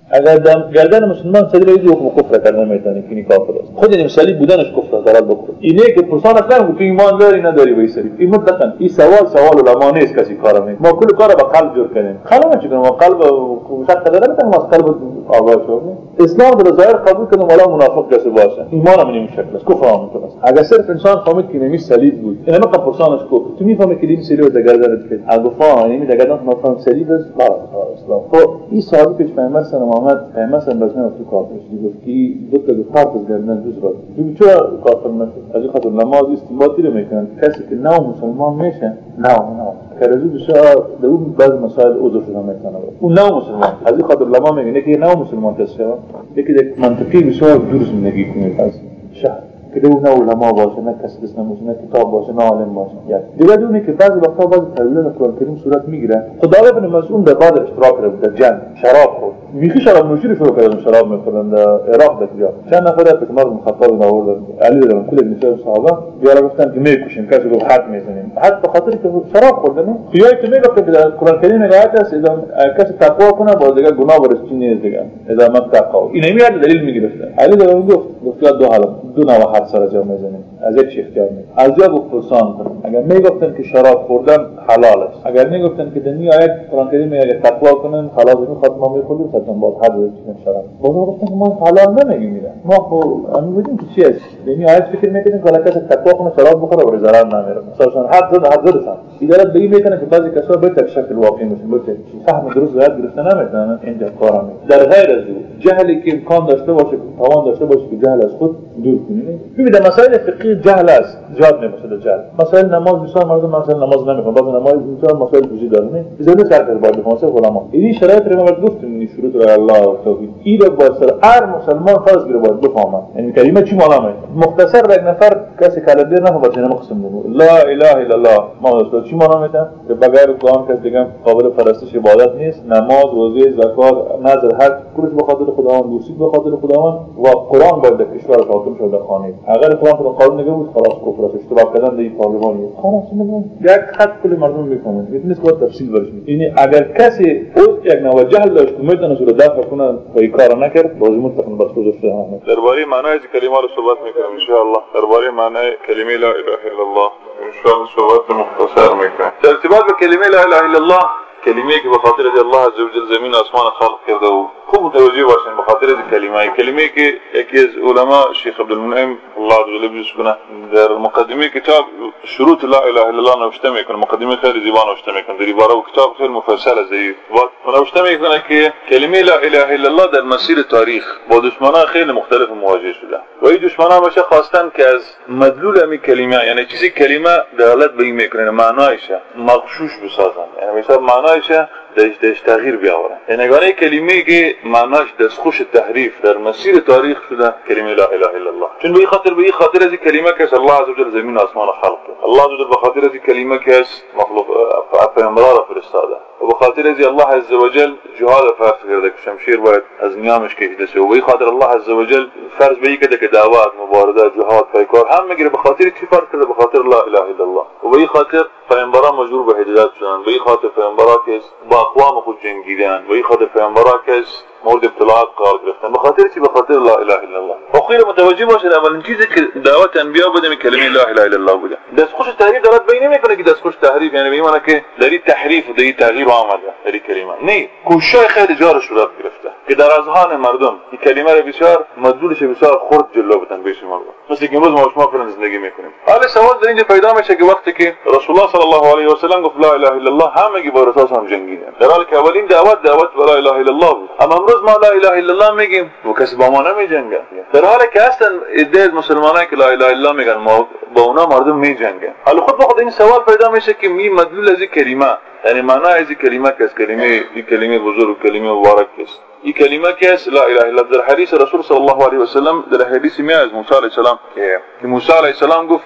اگر گردن مسلمان صدر ایدی حکم کفر کرده نمیتونه که کافر است. خود این صلیب بودنش کفر دارد بکن. اینه که پرسان اصلا که ایمان داری نداری به صلیب. این مطلقاً این سوال علما نیست کسی کارا میکنه. ما کل کارا با قلب جور کنیم. خلاص چیکار ما قلب شک داره نمیتونه ما قلب آگاه شویم. اسلام در ظاهر قبول کنه ولی منافق کسی باشه. ایمان هم نمیشه شکل است. کفر هم میتونه. اگر صرف انسان فهمید که نمی صلیب بود. اینا ما پرسانش کو. تو میفهمی که این صلیب در گردنت که اگفا یعنی در گردن ما فهم صلیب است. اسلام. خب این صحابی که پیامبر صلی الله علیه و آله مثلا بزنه تو کافرش گفت که دو تا فرض گردن دوز را. ببین چرا کافر میشه؟ از این خاطر نماز استنباطی رو میکنن. کسی که نو مسلمان میشه نه که رجوع بشه دو بعض مسائل عذر شدن میکنه. اون نو مسلمان از این خاطر علما میگن که نو مسلمان کسی یکی یک منطقی بسیار درست زندگی کنه از شهر که دو نه علما باشه نه کسی دست نموشه نه کتاب باشه نه عالم باشه. یعنی دیگه دونی که بعضی وقتا بعضی تأویلات قرآن کریم صورت میگیره. خدای ابن مسعود در بعد اشتراک کرد در جنگ شراب خورد. میخی شراب نوشی شروع کردن شراب میخوردن در عراق در چند نفر از عمر بن خطاب آوردن علی رضی الله عنه کل صحابه بیار گفتن که میکشیم کسی رو حد میزنیم حد به خاطر که شراب خوردن. خیای تو میگفت که در قرآن کریم میگه اذا کسی تقوا کنه باز دیگه گناه ورش نیست دیگه اذا ما تقوا این میاد دلیل میگرفت. علی رضی الله گفت دو حالت دو نوع حد سر جا میزنیم از یک اختیار می از جا گفت پرسان کنیم. اگر میگفتن که شراب خوردن حلال است اگر میگفتن که دنیا آیت قرآن کریم میگه تقوا کنن حلال میخواد ما میخوریم حتما باز حد بزنیم شراب. باز گفتن که ما حلال نمیگیم میره ما خب میگیم که چی است دنیا آیت فکر میکنیم که کسی تقوا کنه شراب بخوره و ضرر نمیره مثلا حد زدن ادارت به این میکنه که بعضی کسا به تک شکل واقعی میشن بلکه فهم درست یاد گرفته نمیتونن اینجا کارا میکنن. در غیر از جهلی که امکان داشته باشه توان داشته باشه که جهل از خود دور کنید. ببینید مسائل فقهی جهل است جهاد نمیشه جهل. مسائل نماز بسیار مردم مثلا نماز نمیخوان بعضی نماز بسیار مسائل وجود داره نه زنده سر در باید بخواسته علما این شرایط رو ما گفتیم این شروط الله و توحید این رو با سر هر مسلمان فرض گیره باید بفهمه. یعنی کلمه چی معنی مختصر یک نفر کسی کلمه نفهمه باید نمقسم لا اله الا الله ما چی معنی میده که بغیر قرآن کس دیگه قابل پرستش عبادت نیست. نماز روزه زکات نذر حج کلش به خاطر خداوند دوستی به خاطر خداوند و قرآن باید در کشور حاکم شده خانه. اگر قرآن رو قانون نگه بود خلاص کفر است اشتباه کردن در این پارلمانی خلاص نمیشه یک خط کل مردم میفهمن نیست باید تفصیل برش میده. یعنی اگر کسی او یک نوع جهل داشت میتونه رو دفع کنه و این کارو نکرد لازم مطلقاً بس گذاشته همه. درباره معنای کلمات رو صحبت میکنیم ان شاء الله. درباره معنای کلمه لا اله الا الله ان شاء الله صحبت مختصر میکنیم. در ارتباط به کلمه لا اله الا الله کلمه که به خاطر الله عزوجل زمین و آسمان خلق کرده و خوب متوجه باشین به خاطر از کلمه که یکی از علما شیخ عبدالمنعم الله عزوجل بیسکنه در مقدمه کتاب شروط لا اله الا الله نوشته میکنه. مقدمه خیلی زیبا نوشته میکنه در عباره و کتاب خیلی مفصل از این و نوشته میکنه که کلمه لا اله الا الله در مسیر تاریخ با دشمنان خیلی مختلف مواجه شده و این دشمنان باشه خواستن که از مدلول امی کلمه یعنی چیزی کلمه دلالت به این میکنه معنایش مغشوش بسازن یعنی مثلا معنایش دش تغییر بیاورن. یعنی کلمه که معناش دستخوش تحریف در مسیر تاریخ شده کلمه لا اله الا الله. چون به این خاطر از کلمه که الله عزوجل زمین و آسمان خلق کرد. الله عزوجل به خاطر از کلمه که مخلوق پیامبران را فرستاده و به خاطر از الله عزوجل جهاد فرض کرده که شمشیر باید از نیامش کشیده شه و به خاطر الله عزوجل فرض به کرده که دعوت مبارزه جهاد پیکار هم میگیره به خاطر چی فرض کرده به خاطر لا اله الا الله و به خاطر پیامبران مجبور به هجرت شدن به خاطر پیامبران که با اقوام خود جنگیدن به خاطر پیامبران که مورد ابتلاعات قرار گرفتن به خاطر چی به خاطر لا اله الا الله. خیر متوجه باشید اولین چیزی که دعوت انبیا بوده کلمه لا اله الا الله بوده. دستخوش تحریف دارد بین میکنه که دستخوش تحریف یعنی به معنی که داری تحریف و داری تغییر آمده داری کلمه نه کوشش خیلی جار صورت گرفته که در اذهان مردم این کلمه رو بسیار مدلولش بسیار خرد جلو بدن به شما مثل که امروز ما شما فرض زندگی میکنیم. حالا سوال در اینجا پیدا میشه که وقتی که رسول الله صلی الله علیه و سلم گفت لا اله الا الله همگی با رسول هم جنگیدن در حالی که اولین دعوت لا اله الا الله بود. اما امروز ما لا اله الا الله میگیم و کسی با ما نمیجنگه در حالی که اصلا ایده مسلمانایی که لا اله الا الله میگن ما با اونا مردم میجنگن. حالا خود بخود این سوال پیدا میشه که می مدلول از کلمه یعنی معنی از کلمه که کلمه بزرگ کلمه مبارک است این کلمه که است لا اله الا در حدیث رسول صلی الله علیه و سلم در حدیث می از موسی علیه السلام که موسی علیه السلام گفت که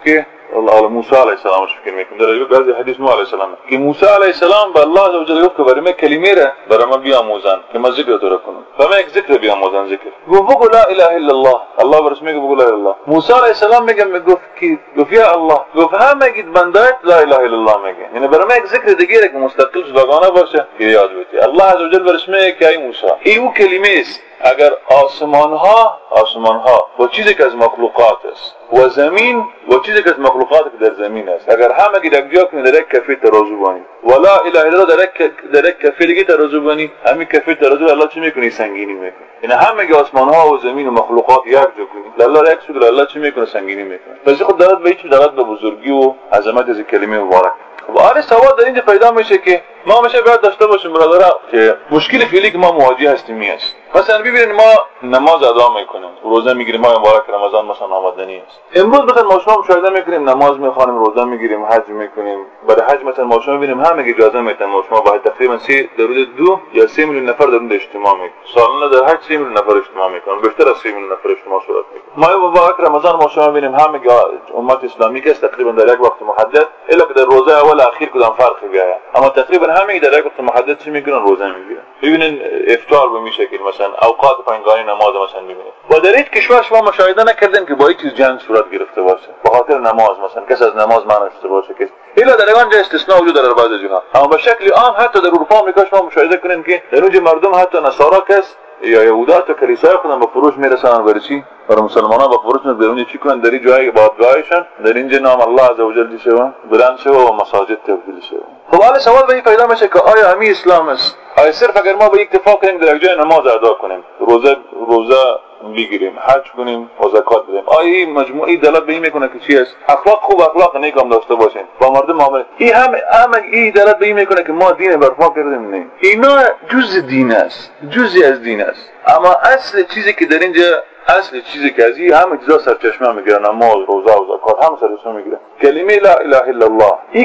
الله موسی علیه السلام فکر میکنم در بعضی حدیث موسی علیه السلام که موسی علیه السلام به الله عزوجل گفت که برای من کلمه را برای من بیاموزن که من ذکر تو را کنم. فما یک ذکر بیاموزن ذکر. گفت بگو لا اله الا الله. الله برش میگه بگو لا اله الا الله. موسی علیه السلام میگه گفت یا الله. گفت همه گید بندایت لا اله الا الله میگه. یعنی برای من یک ذکر دیگه که مستقل جداگانه باشه که یاد بیتی. الله عزوجل برش میگه که ای موسی این کلمه است. اگر آسمان ها و چیزی که از مخلوقات است و زمین و چیزی که از مخلوقات که در زمین است اگر همه یک جا کنی در یک کفه ترازو بانی ولا اله الا الله در یک کفه دیگه ترازو بانی همین کفه ترازو الله چی میکنه سنگینی میکنه. یعنی همه آسمان ها و زمین و مخلوقات یک جا کنی الله یک سوی الله چی میکنه سنگینی میکنه. پس خود دارد به هیچ دارد به بزرگی و عظمت از کلمه مبارک. خب آره سوال در اینجا پیدا میشه که ما میشه باید داشته باشیم برادرها که مشکل فعلی که ما مواجه هستیم است. مثلا ببینید ما نماز ادا میکنیم روزه میگیریم ما مبارک رمضان مثلا آمدنی است. امروز مثلا ما شما مشاهده میکنیم نماز میخوانیم روزه میگیریم حج میکنیم. برای حج مثلا ما شما ببینیم همه اجازه میدن ما شما باید تقریبا 2 یا 3 میلیون نفر در اون اجتماع میکنن. سالانه در حج 3 میلیون نفر اجتماع میکنن. بیشتر از 3 میلیون نفر اجتماع صورت میکنه. ما مبارک رمضان ما شما ببینیم همه امت اسلامی که تقریبا در یک وقت محدد الا که در روزه اول اخیر کدام فرقی بیاید اما تقریبا همه در یک وقت محدد چی میکنن روزه میگیرن. ببینین افطار به می شکل مثلا اوقات پنجگانه نماز مثلا ببینید و در این کشور شما مشاهده نکردین که با این چیز جنگ صورت گرفته باشه به خاطر نماز مثلا کس از نماز منع شده باشه که الا در آنجا استثناء وجود داره بعضی جاها اما به شکل عام حتی در اروپا آمریکا شما مشاهده کنین که در اونجا مردم حتی نصارا کس یا یهودات و کلیسای خودم به فروش میرسن برای چی؟ برای مسلمانان به فروش در اونجا چی کنن در این جای بادگاهشان در اینجا نام الله عزوجل شوه بلند شوه و مساجد تبدیل شوه. خب حالا سوال به این پیدا میشه که آیا همین اسلام است؟ آیا صرف اگر ما به اتفاق کنیم در یک جای نماز ادا کنیم روزه بگیریم حج کنیم و زکات بدیم آیا این مجموعی دلالت به این میکنه که چی است؟ اخلاق خوب اخلاق نیک هم داشته باشیم با مردم معامله این همه این دلالت به این میکنه که ما دین برپا کردیم نه اینا جزء دین است جزئی از دین است اما اصل چیزی که در اینجا اصل چیزی که از این همه چیزا سرچشمه میگیره نماز روزه و زکات همه سرچشمه میگیره کلمه لا اله الا الله این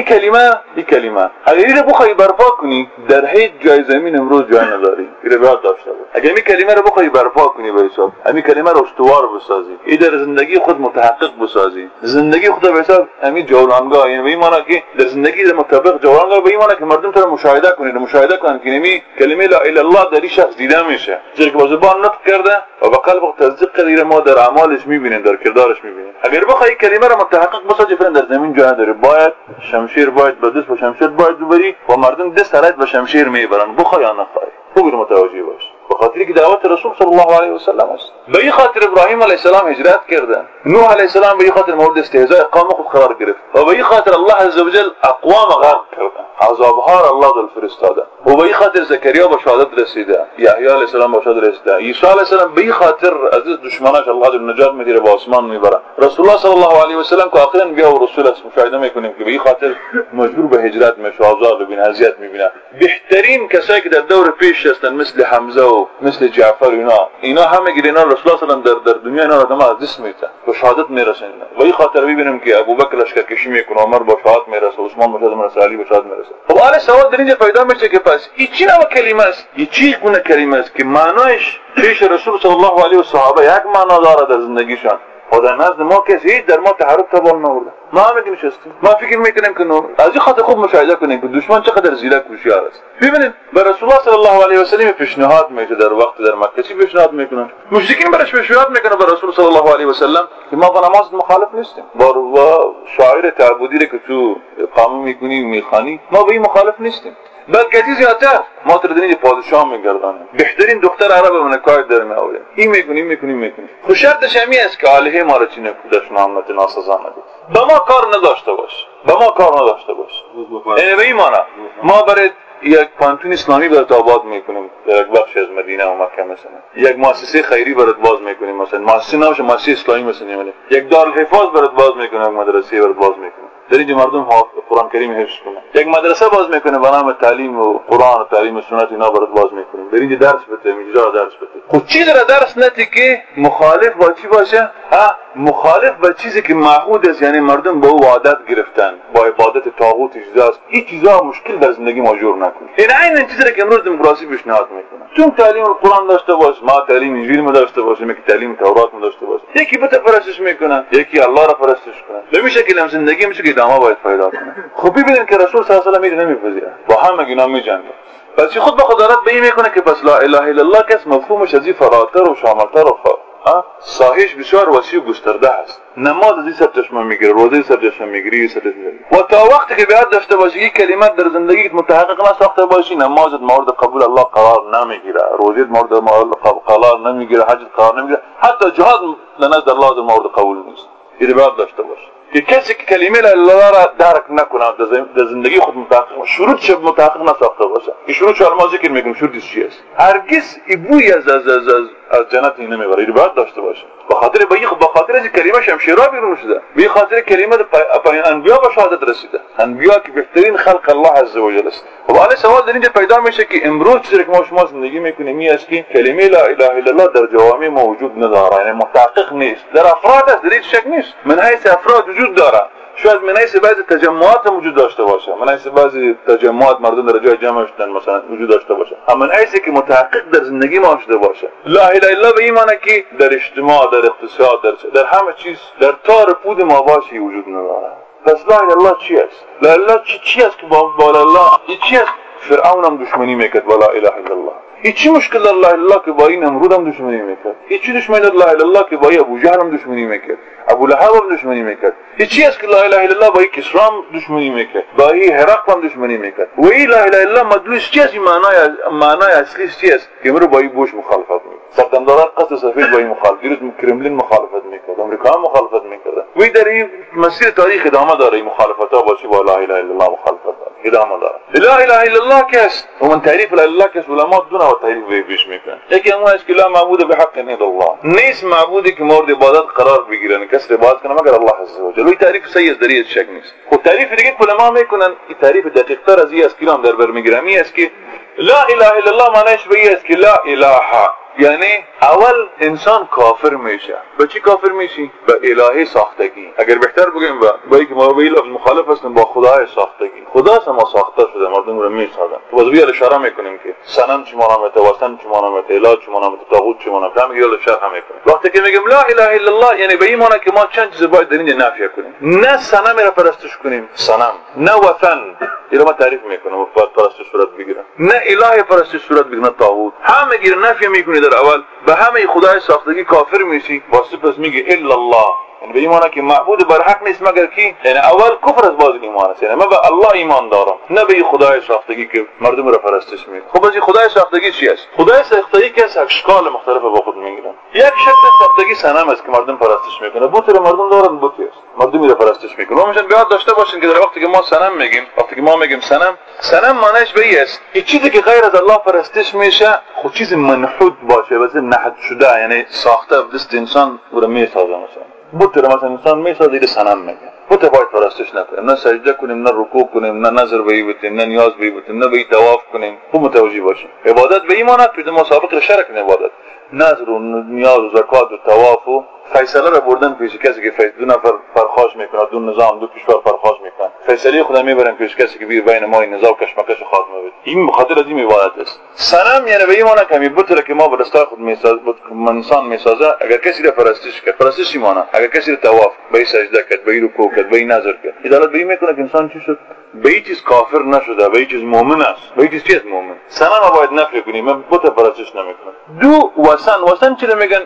کلمه اگر این رو بخوای برپا کنی در هیچ جای زمین امروز جای نداری این رو باید داشته باش. اگر این کلمه رو بخوای برپا کنی به حساب همین کلمه رو استوار بسازی این در زندگی خود متحقق بسازی زندگی خود به حساب همین جولانگاه یعنی به این معنی که در زندگی در مطابق جولانگاه به این معنی که مردم تو رو مشاهده کنن که همین کلمه لا اله الا الله در این شخص دیده میشه چیزی که با زبان نطق کرده و با قلب تصدیق کرده ما در اعمالش میبینیم در کردارش میبینیم. اگر بخوای کلمه رو متحقق بسازی فرند در زمین جای داره باید شمشیر باید به دست با شمشیر باید ببری و مردم دست سرت به شمشیر میبرن بخوای یا نخوای خوب متوجه باش بخاطری که دعوت رسول صلی الله علیه و سلم است. به این خاطر ابراهیم علیه السلام هجرت کرده نوح علیه السلام به این خاطر مورد استهزاء قوم خود قرار گرفت و به این خاطر الله عزوجل اقوام غرق کرده عذابها را الله دل فرستاده و به این خاطر زکریا به شهادت رسیده یحیی علیه السلام به شهادت رسیده عیسی علیه السلام به این خاطر از دشمناش الله دل نجات میده به آسمان میبره رسول الله صلی الله علیه و سلم که آخرین بیا و رسول است مشاهده میکنیم که به این خاطر مجبور به هجرت میشه آزار ببینه اذیت میبینه. بهترین کسایی که در دور پیش هستن مثل حمزه و مثل جعفر اینا همه اینا رسول الله صلی الله علیه و در دنیا اینا آدم از دست میده به شهادت میرسن و این خاطر ببینیم که ابوبکر لشکرکشی میکنه عمر به شهادت میرسه عثمان به شهادت میرسه علی به شهادت میرسه. خب حالا سوال در اینجا پیدا میشه که پس این چی نوع کلمه است این چی گونه کلمه است که معنایش پیش رسول صلی الله علیه و صحابه یک معنا داره در زندگیشان و در نزد ما کسی در ما تحرک تبال نورده ما هم میگیم نشستیم ما فکر میکنیم که از این خاطر خوب مشاهده کنیم که دشمن چقدر زیرک و هوشیار است. ببینید به رسول الله صلی الله علیه و سلم پیشنهاد میشه در وقت در مکه چی پیشنهاد میکنن مشرکین برش پیشنهاد میکنن به رسول صلی الله علیه و سلم که ما با نماز مخالف نیستیم با شاعر تعبدی که تو اقامه میکنی میخوانی ما به این مخالف نیستیم بلکه از زیادتر ما تر دنیای پادشاه میگردانیم بهترین دختر عرب منکای در میآوریم این میکنیم خو شرطش همین است که علیه ما را چینه کودش محمد ناسزا ندید با ما کار نداشته باش یعنی به این معنی ما برای یک پانتون اسلامی برات آباد میکنیم در یک بخش از مدینه و مکه مثلا یک مؤسسه خیری برات باز میکنیم مثلا مؤسسه نباشه مؤسسه اسلامی مثلا یک دارالحفاظ برات باز میکنیم یک مدرسه برات باز میکنیم در اینجا مردم قرآن کریم حفظ کنن یک مدرسه باز میکنه به نام تعلیم و قرآن و تعلیم و سنت اینا برات باز میکنیم در اینجا درس بده اینجا درس بده خود چی در درس نتی که مخالف با چی باشه مخالف به چیزی که معهود است، یعنی مردم به او عادت گرفتن، با عبادت طاغوت اجزاست. این چیزا مشکل در زندگی ما جور نکن. این عین چیزی که امروز دموکراسی پیشنهاد میکنه. چون تعلیم قرآن داشته باش، ما تعلیم انجیل ما داشته باشیم، یکی تعلیم تورات ما داشته باشه، یکی بت پرستش میکنه، یکی الله را پرستش کنه. به این شکل هم زندگی میشه که ادامه باید پیدا کنه. خب ببینید که رسول صلی الله علیه و آله نمیپذیره، با همه اینا میجنگه. پس خود به خود دارد به این میکنه که بس لا اله الا الله کس مفهومش از این فراتر و شاملتر و ساحش بسیار وسیع و گسترده است. نماز از این سر چشمه میگیره، روزه سر چشمه میگیری، و تا وقتی که بیاد داشته باشی این کلمات در زندگیت متحقق نساخته باشی، نمازت مورد قبول الله قرار نمیگیره، روزت مورد قرار نمیگیره، حجت قرار نمیگیره، حتی جهاد نزد الله مورد قبول نیست. این بیاد داشته باشی که کسی که کلمه لا اله الا الله را درک نکنه در زندگی خود متحقق شروطش متحقق نساخته باشه. این شروط علما ذکر میکنیم شروطش چیه است. هرگز بوی از جنت نمیبره. این باید داشته باشه. به خاطر از کلمه شمشیرا بیرون شده، به خاطر کلمه انبیا به شهادت رسیده، انبیا که بهترین خلق الله عز و جل است. و حالا سوال در اینجا پیدا میشه که امروز چیزی که ما شما زندگی میکنیم این است که کلمه لا اله الا الله در جوامع موجود نداره، یعنی متحقق نیست. در افراد است، در این شک نیست. من حیث افراد وجود داره، شاید من حیث بعضی تجمعات وجود داشته باشه، من حیث بعضی تجمعات مردم در جای جمع شدن مثلا وجود داشته باشه، اما من حیث که متحقق در زندگی ما شده باشه. لا اله الا الله به این معنی که در اجتماع، در اقتصاد، در همه چیز، در تار پود ما باشی وجود نداره. پس لا اله الا الله چی است؟ لا اله الا چی است که با الله چی است؟ فرعون هم دشمنی میکرد با لا اله الا الله. هیچ مشکل در لا اله الا الله که با این نمرود هم دشمنی میکرد. هیچ دشمنی در لا اله الا الله که با ابو جهل هم دشمنی میکرد، ابو لهب هم دشمنی میکرد. هیچ است که لا اله الا الله با کسرا هم دشمنی میکرد، با هرقل هم دشمنی میکرد. و این لا اله الا الله مدلولش چی است؟ معنای اصلیش چی است؟ که امروز با بوش مخالفت میکرد، سردمداران قصد سفید با این مخالفت، دیروز کرملین مخالفت میکرد، امریکا هم مخالفت میکرد. و در این مسیر تاریخ ادامه داره، این مخالفت‌ها با لا اله الا الله مخالفت داره، ادامه داره. لا اله الا الله کس و من تعریف لا اله الا الله کس علما دو نوع تعریف بیش میکنن. یکی اون است که لا معبود بحق الا الله، نیست معبودی که مورد عبادت قرار بگیرن، کس عبادت کنه مگر الله عز و جل. این تعریف صحیح است، در این شک نیست. خود تعریف دیگه علما میکنن، این تعریف دقیق تر از این است که در بر میگیرن، این است که لا اله الا الله معنیش به این است که لا اله، یعنی اول انسان کافر میشه. به چی کافر میشی؟ به الهه ساختگی. اگر بهتر بگیم با اینکه ما به این لفظ مخالف هستیم، با خدای ساختگی. خدا ما ساخته شده، مردم رو میسازن. تو باز بیاد اشاره میکنیم که صنم چی معنی وثن چی معنی اله چی معنی طاغوت چی معنی، همین رو شرح میکنیم. وقتی که میگیم لا اله الا الله یعنی به این معنی که ما چند چیز باید در اینجا نفی کنیم. نه صنم را پرستش کنیم، صنم، نه وثن، اینو ما تعریف میکنیم و پرستش صورت بگیره، نه اله پرستش صورت بگیره، طاغوت. همه گیر نفی میکنی در اول، به همه خدای ساختگی کافر میشی، واسه پس میگه الا الله، یعنی به ایمانه که معبود بر حق نیست مگر کی؟ یعنی اول کفر از باز ایمان است، یعنی من به الله ایمان دارم، نه به خدای ساختگی که مردم را پرستش میکنه. خب از خدای ساختگی چی است؟ خدای ساختگی که از اشکال مختلف با خود میگیرن. یک شکل ساختگی صنم است که مردم پرستش میکنه، بت را مردم دارن، بت است مردم را پرستش میکنه. ما میشن بیاد داشته باشین که در وقتی که ما صنم میگیم، وقتی که ما میگیم صنم معنیش به این است که چیزی که غیر از الله پرستش میشه خود چیز منحوت باشه، واسه نحت شده، یعنی ساخته دست انسان رو میسازه. مثلا بت رو مثلا انسان میسازه، این صنم میگه. بت باید پرستش نکنیم، نه سجده کنیم، نه رکوع کنیم، نه نظر به این بتیم، نه نیاز به این بتیم، نه به این طواف کنیم. خوب متوجه باشیم. عبادت به این معنی که مسابقه رو شرک کنیم. عبادت نظر و نیاز و زکات و طواف و فیصله را بردن پیش کسی که دو نفر پرخاش میکنه، دو نظام، دو کشور پرخاش میکنن، فیصله خدا میبرن پیش کسی که بین ما این نزاع و کشمکش خاتمه بده. این بخاطر از این عبادت است. صنم یعنی به این معنی که بت را که ما به دستای خود میسازه، انسان میسازه، اگر کسی را پرستش کرد، پرستش چی معنی؟ اگر کسی را طواف، به سجده کرد، به رکوع کرد، به نظر کرد، عدالت به این میکنه که انسان چی شد؟ به این چیز کافر نشده، به این چیز مؤمن است. به این چیز چی است مؤمن؟ صنم باید نفی کنیم، من بت پرستش نمیکنم. دو وثن چی میگن؟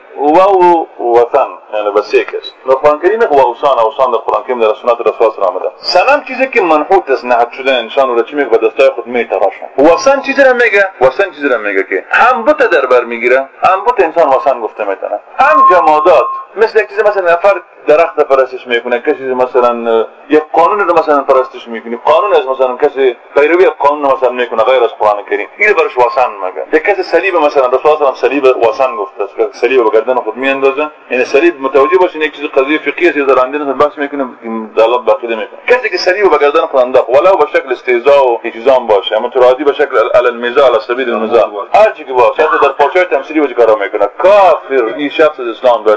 وثن یعنی بسیک است. در قرآن کریم اوسان در قرآن کریم در سنت رسول الله آمده. صنم چیزی که منحوت است، نحت شده، انسان رو چی میگه؟ به دستای خود میتراشن. وثن چیزی را میگه؟ وثن چیزی را میگه که هم بت در بر میگیره، هم بت انسان وثن گفته میتونه، هم جمادات، مثل یک چیز مثلا نفر درخت پرستش میکنه، کسی مثلا یک قانون رو مثلا پرستش میکنه، قانون از مثلا کسی پیروی قانون مثلا میکنه غیر از قرآن کریم، این برش وثن میگه. یک کسی صلیب مثلا رسول الله صلیب وثن گفته است که صلیب به گردن خود میاندازه، یعنی صلیب متوجه باشین یک چیز قضیه فقهی است، در اندازه بحث میکنه، دلالت باقی میکنه. کسی که صلیب به گردن خود انداخت ولو به شکل استهزاء و التزام باشه، اما ترادی به شکل علی المزاح علی سبیل المزاح، هر چی که باشه در پاچه تمثیلی وجه کار میکنه، کافر. این شخص از اسلام داره، اسلام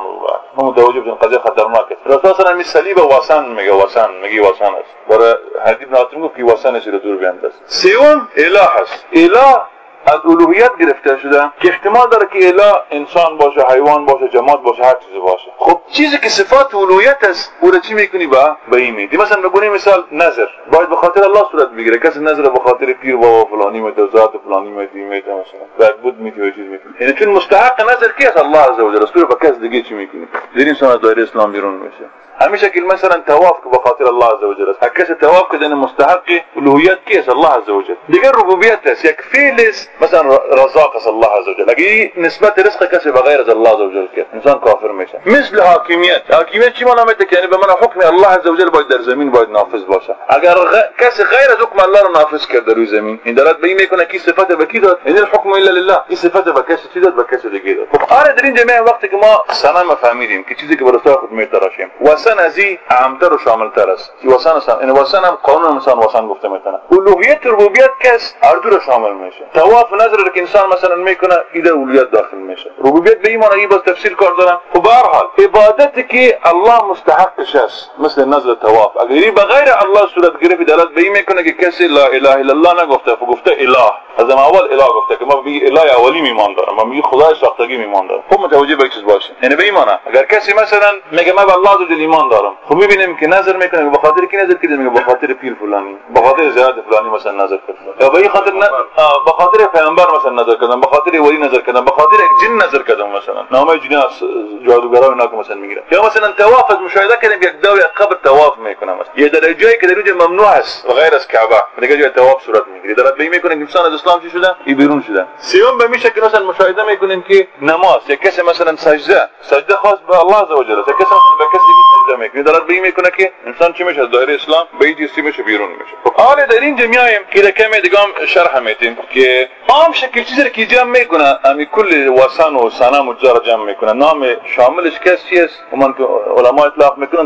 ما متوجه بشن قضیه خطرناکه. رسول الله می صلیب واسن میگه واسن است. برای حدیث ناتون گفت که واسن است دور بیانداز. سوم اله است. اله از الوهیت گرفته شده که احتمال داره که اله انسان باشه، حیوان باشه، جماد باشه، هر چیزی باشه. خب چیزی که صفات الوهیت است او را چی میکنی با این میدی؟ مثلا بگونی مثال نظر باید به خاطر الله صورت بگیره. کسی نظر به خاطر پیر بابا فلانی میده، ذات فلانی میده مثلا بعد بود میده چیز میکنه. یعنی چون مستحق نظر کی است؟ الله عز و جل. رسول به کس دیگه چی میکنی؟ در انسان از دایره اسلام بیرون میشه. همیشه که مثلا طواف به خاطر الله عز و جل است. هر کس طواف کنه مستحق الوهیت کی است؟ الله عز و جل. دیگه ربوبیت است. یک فعل است مثلا رزاق است الله عز و جل. اگه نسبت رزق کسی به غیر از الله عز و جل کرد انسان کافر میشه. مثل حاکمیت چی معنی میده؟ یعنی به من حکم الله عز و جل باید در زمین باید نافذ باشه. اگر کسی غیر از حکم الله رو نافذ کرد روی زمین این دلالت به این میکنه که صفت به کی داد؟ این الحکم الا لله. این صفت به کسی چی داد؟ به کسی دیگه داد. خب آره در این جمعه وقتی که ما صنم فهمیدیم که چیزی که برای خود میتراشیم واسن ازی عامتر و شاملتر است. این واسن هم قانون انسان واسن گفته میتونه. الوهیت ربوبیت کس اردو رو شامل میشه. طواف نظر رو که انسان مثلا میکنه ایده الوهیت داخل میشه. ربوبیت به این معنی باز تفسیر کار دارم. خب به هر حال عبادتی که الله مستحقش است مثل نظر طواف اگر به غیر الله صورت گرفت دلالت به این میکنه که کسی لا اله الا الله نگفته، گفته اله. از اول اله گفته که ما به اله اولی میمان دارم، ما میگه خدای ساختگی میمان دارم. خب متوجه به چیز باشه. یعنی به این معنی اگر کسی مثلا میگه ما به الله عز و جل ایمان دارم، خب میبینیم که نظر میکنه به خاطر کی نظر کرده؟ میگه به خاطر پیر فلانی، به خاطر زیارت فلانی مثلا نظر کرده، یا به این خاطر به خاطر پیامبر مثلا نظر کردن، به خاطر ولی نظر کردن، به خاطر یک جن نظر کردن مثلا نامه جن جادوگرا اینا که مثلا میگیره. یا مثلا طواف از مشاهده کردیم یک دو قبر طواف میکنه مثلا یه در جایی که در اونجا ممنوع است و غیر از کعبه دیگه جای طواف صورت میگیره. دلالت به این میکنه که انسان از اسلام چی شده؟ بیرون شده. سوم به میشه که مثلا مشاهده میکنیم که نماز یک کسی مثلا سجده خاص به الله عز و جل، یک کسی مثلا به کسی سجده میکنه دلالت به این میکنه که انسان چی میشه؟ از دایره اسلام به این چیزی میشه بیرون میشه. خب حالا در این جمعیم که کمی دیگه شرح میتیم که عام شکل چیزی که جمع میکنه امی کل وثن و صنم و جار جمع میکنه نام شاملش کسی است و من که علما اطلاق میکنن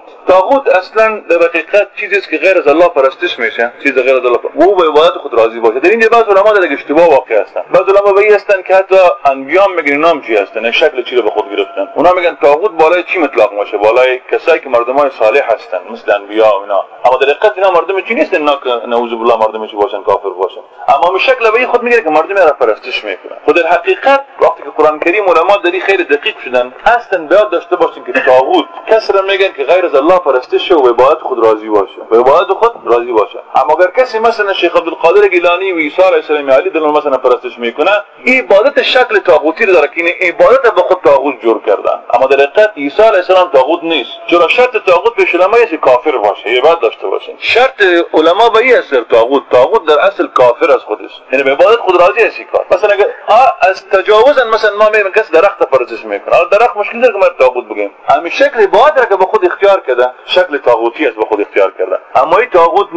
طاغوت اصلا در حقیقت چیزی است که غیر از الله پرستش میشه، چیز غیر از الله و به عبادت خود راضی باشه. در اینجا بعض علما در اشتباه واقع هستن. بعض علما به این هستن که حتی انبیا میگن نام چی هستن، شکل چی رو به خود گرفتن. اونا میگن طاغوت بالای چی مطلق میشه؟ بالای کسایی که مردمان صالح هستن مثل انبیا و اینا. اما در حقیقت اینا مردم چی نیستن، نعوذ بالله مردم چی باشن، کافر باشن. اما به شکل به خود میگه که مردم را پرستش میکنن. خود در حقیقت وقتی که قرآن کریم علما در این خیلی دقیق شدن اصلا بیاد داشته باشین که طاغوت کسی را میگن که غیر از الله پرستش و عبادت خود راضی باشه، به عبادت خود راضی باشه. اما اگر کسی مثلا شیخ عبدالقادر گیلانی و عیسی علیه السلام علی دلون مثلا پرستش میکنه این عبادت شکل طاغوتی داره که این عبادت به خود طاغوت جور کردن. اما در حقیقت عیسی علیه السلام طاغوت نیست، چرا شرط طاغوت به علما است کافر باشه، عبادت داشته باشه. شرط علما به این است طاغوت در اصل کافر از خودش، یعنی به عبادت خود راضی است. کار مثلا اگر از تجاوزا مثلا ما میگیم کسی درخت پرستش میکنه، درخت مشکل داره که ما طاغوت بگیم. همین شکل عبادت را که به خود اختیار کرده شکل طاغوتی است، به خود اختیار کرده. اما این طاغوت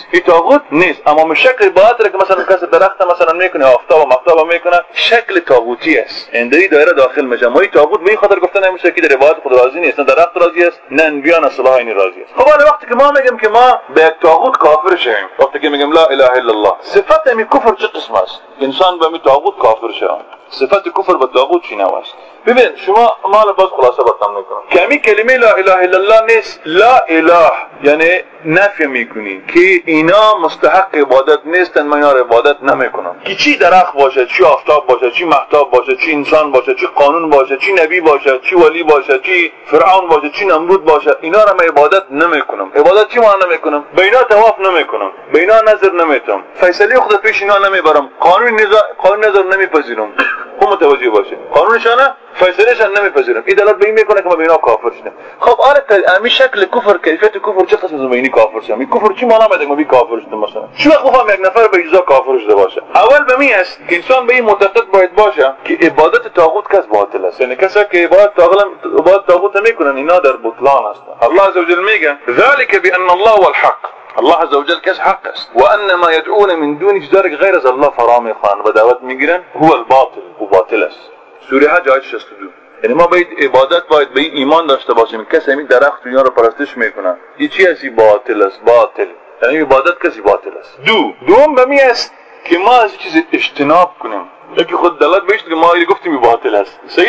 نیست. اما به شکل عبادت را که مثلا کسی درخت مثلا میکنه، آفتاب و مفتاب میکنه، شکل طاغوتی است. این دایره داخل میشه. ما این طاغوت به این خاطر گفتن نمیشه که در عبادت خود راضی نیست، نه درخت راضی است، نه انبیاء اصلا این راضی است. خب حالا وقتی که ما میگیم که ما به طاغوت کافر شیم، وقتی که میگیم لا اله الا الله، صفت می کفر چه قسم است؟ انسان به می طاغوت کافر شه. صفت کفر به طاغوت چی نوست؟ ببین شما مال باز خلاصه باتم میکنم که همین کلمه لا اله الا الله نیست. لا اله یعنی نفی میکنی که اینا مستحق عبادت نیستن، من اینا عبادت نمیکنم. که چی درخت باشه، چی آفتاب باشه، چی مهتاب باشه، چی انسان باشه، چی قانون باشه، چی نبی باشه، چی ولی باشه، چی فرعون باشه، چی نمرود باشه، اینا را من عبادت نمیکنم. عبادت چی معنی نمیکنم؟ به اینا طواف نمیکنم، به اینا نظر نمیتم، فیصله خود پیش اینا نمیبرم، قانون نظر نمیپذیرم. خب متوجه باشه قانونشانه فیصلهشان نمیپذیرم. این دلالت به این میکنه که ما به اینا کافر شدیم. خب آره همین شکل کفر، کیفیت کفر چه قسم زمینی کافر شدیم؟ این کفر چی معنی میده ما بی کافر شدیم؟ مثلا چه وقت بخوام یک نفر به اجزا کافر شده باشه؟ اول به می است که انسان به این معتقد باید باشه که عبادت طاغوت کس باطل است. یعنی کسایی که عبادت طاغوت میکنن اینا در بطلان هستند. الله عز وجل میگه ذلك بان الله هو الحق، الله عز وجل کس حق است و ان ما يدعون من دونه ذلك غیر از الله فرام خوان و دعوت میگیرن هو الباطل، و باطل است. سوره حج آیه 62. یعنی ما باید عبادت باید به ایمان داشته باشیم. کسی همین درخت دنیا رو پرستش میکنه این چی هستی؟ باطل است. باطل یعنی عبادت کسی باطل است. دوم به می است که ما از چیز اجتناب کنیم، یکی خود دلالت بهش که ما گفتیم باطل است. صحیح شد.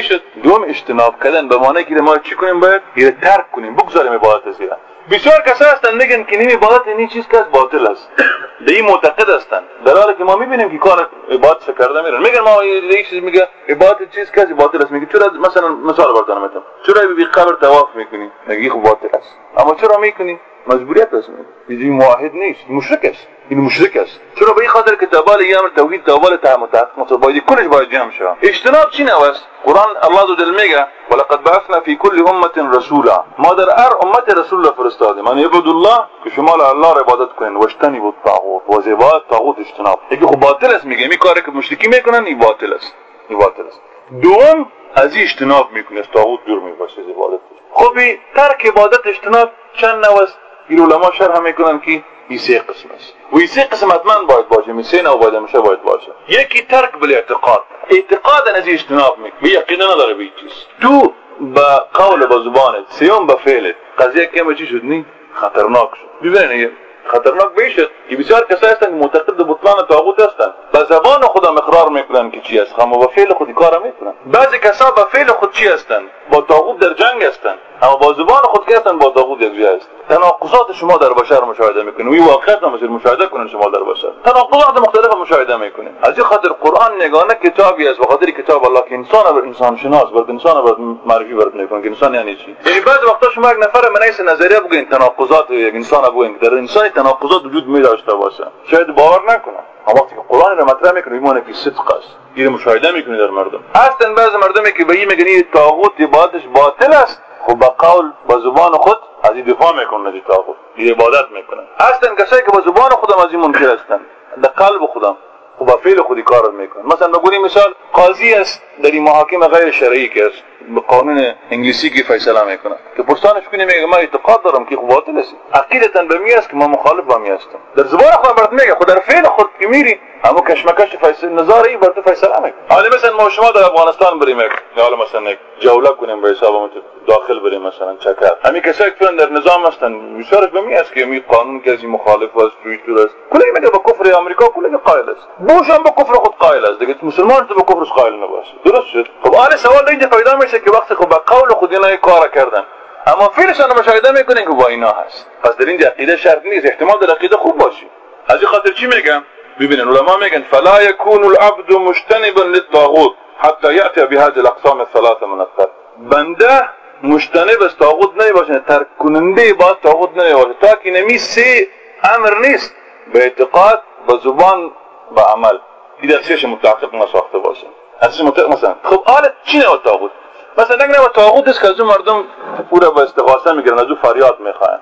دوم اجتناب کردن به معنی که ما چی کنیم؟ باید یه ترک کنیم، بگذاریم عبادت زیاد. بسیار کسا هستن میگن که این عبادت این چیز که باطل است، به این معتقد هستن، در حالی که ما میبینیم که کار عبادت کرده میرن. میگن ما یه چیز میگه عبادت چیز که باطل است. میگه چرا مثلا مثال براتون میگم، چرا به قبر طواف میکنی؟ میگی خب باطل است. اما چرا میکنی؟ مجبوریت است. این موحد نیست، مشرک است. این مشرک است. چرا به این خاطر که تابال امر توحید تابال تحقق باید کلش باید جمع شه. اجتناب چی نوست؟ قرآن الله عز وجل میگه ولقد بعثنا في كل امه رسولا، ما در هر امت رسول فرستادیم ان یعبدوا الله، که شما الله را عبادت کنین، واجتنبوا الطاغوت، و از عبادت طاغوت اجتناب. یکی خب باطل است، میگه می کاری که مشرکی میکنن این باطل است، این باطل است. دوم از اجتناب میکنه، از طاغوت دور میباشه، از عبادت. خب ترک عبادت اجتناب چند نوست؟ این علما شرح میکنن که این سه قسم است و این سه قسم حتما باید باشه، این سه نوع باید همیشه باید باشه. یکی ترک بالاعتقاد، اعتقاد از اجتناب میکنه، یقین نداره به چیز، تو با قول با زبانت، سیوم با فعلت، قضیه که چی شد نی خطرناک شد. ببینید خطرناک بشه که بسیار کسایی هستن که معتقد به بطلان طاغوت هستن، با زبان خودم اقرار میکنن که چی است، اما با فعل خود کار میکنن. بعضی کسا با فعل خود چی هستن؟ با طاغوت در جنگ هستن، اما با زبان خود که هستن با طاغوت یکجا هستن. تناقضات شما در بشر مشاهده میکنید، این واقعیت هم مشاهده کنن شما در بشر، تناقضات مختلف مشاهده میکنید. از این خاطر قرآن نگانه کتابی است، بخاطر کتاب الله که انسان بر انسان شناس، بر انسان بر معرفی برات میکنه که انسان یعنی چی. یعنی بعض وقتا شما یک نفر منیس نظریه بگین تناقضات یک انسان بگین در انسان تناقضات وجود می داشته باشه، شاید باور نکنه، اما وقتی که قرآن رو مطرح میکنه میمونه که صدق است، این مشاهده میکنه در مردم. اصلا بعض مردمی که به این میگن طاغوت عبادتش باطل است، خب با قول با زبان خود از این دفاع میکنن، از طاغوت این عبادت میکنن. اصلا کسایی که با زبان خودم از این منکر هستن، در قلب خودم خب با فعل خودی کار میکنن. مثلا بگویم مثال قاضی است در این محاکم غیر شرعی که است به قانون انگلیسی که فیصله میکنه، که پرسانش کنه میگه من اعتقاد دارم که خب باطل است، عقیدتاً به می است که من مخالف با می هستم، در زبان خودم برات میگه، خود در فعل خود که میری اما کشمکش فیصله نظاری برات فیصله میکنه. حالا مثلا ما شما در افغانستان بریم، حالا مثلا جوله کنیم به حساب داخل بریم مثلا چکر، همین کسایی که در نظام هستن بسیارش به می است که می قانون که از این مخالف است، توییتر است، کلی میگه به کفر آمریکا کلی قائل است، بوش هم به کفر خود قائل است دیگه، مسلمان تو به کفرش قائل نباشه. درست شد؟ خب آن سوال اینجا پیدا میشه که وقتی خب به قول خود اینا کار کردن اما فعلشان مشاهده میکنین که با اینا هست، پس در اینجا عقیده شرط نیست، احتمال در عقیده خوب باشی. از این خاطر چی میگم؟ ببینن علما میگن فلا يكون العبد مجتنبا للطاغوت حتى ياتي بهذه الاقسام الثلاثه من الترك. بنده مجتنب از طاغوت نمیباشه، ترک کننده با طاغوت نمیباشه تا که نمی سه امر نیست، به اعتقاد، با زبان، با عمل، این در سهش متحقق نساخته باشه. از مثلا خب حالت چی نوع طاغوت؟ مثلا نگه طاغوت است که از اون مردم او را به استغاثه میگیرن، از اون فریاد میخواین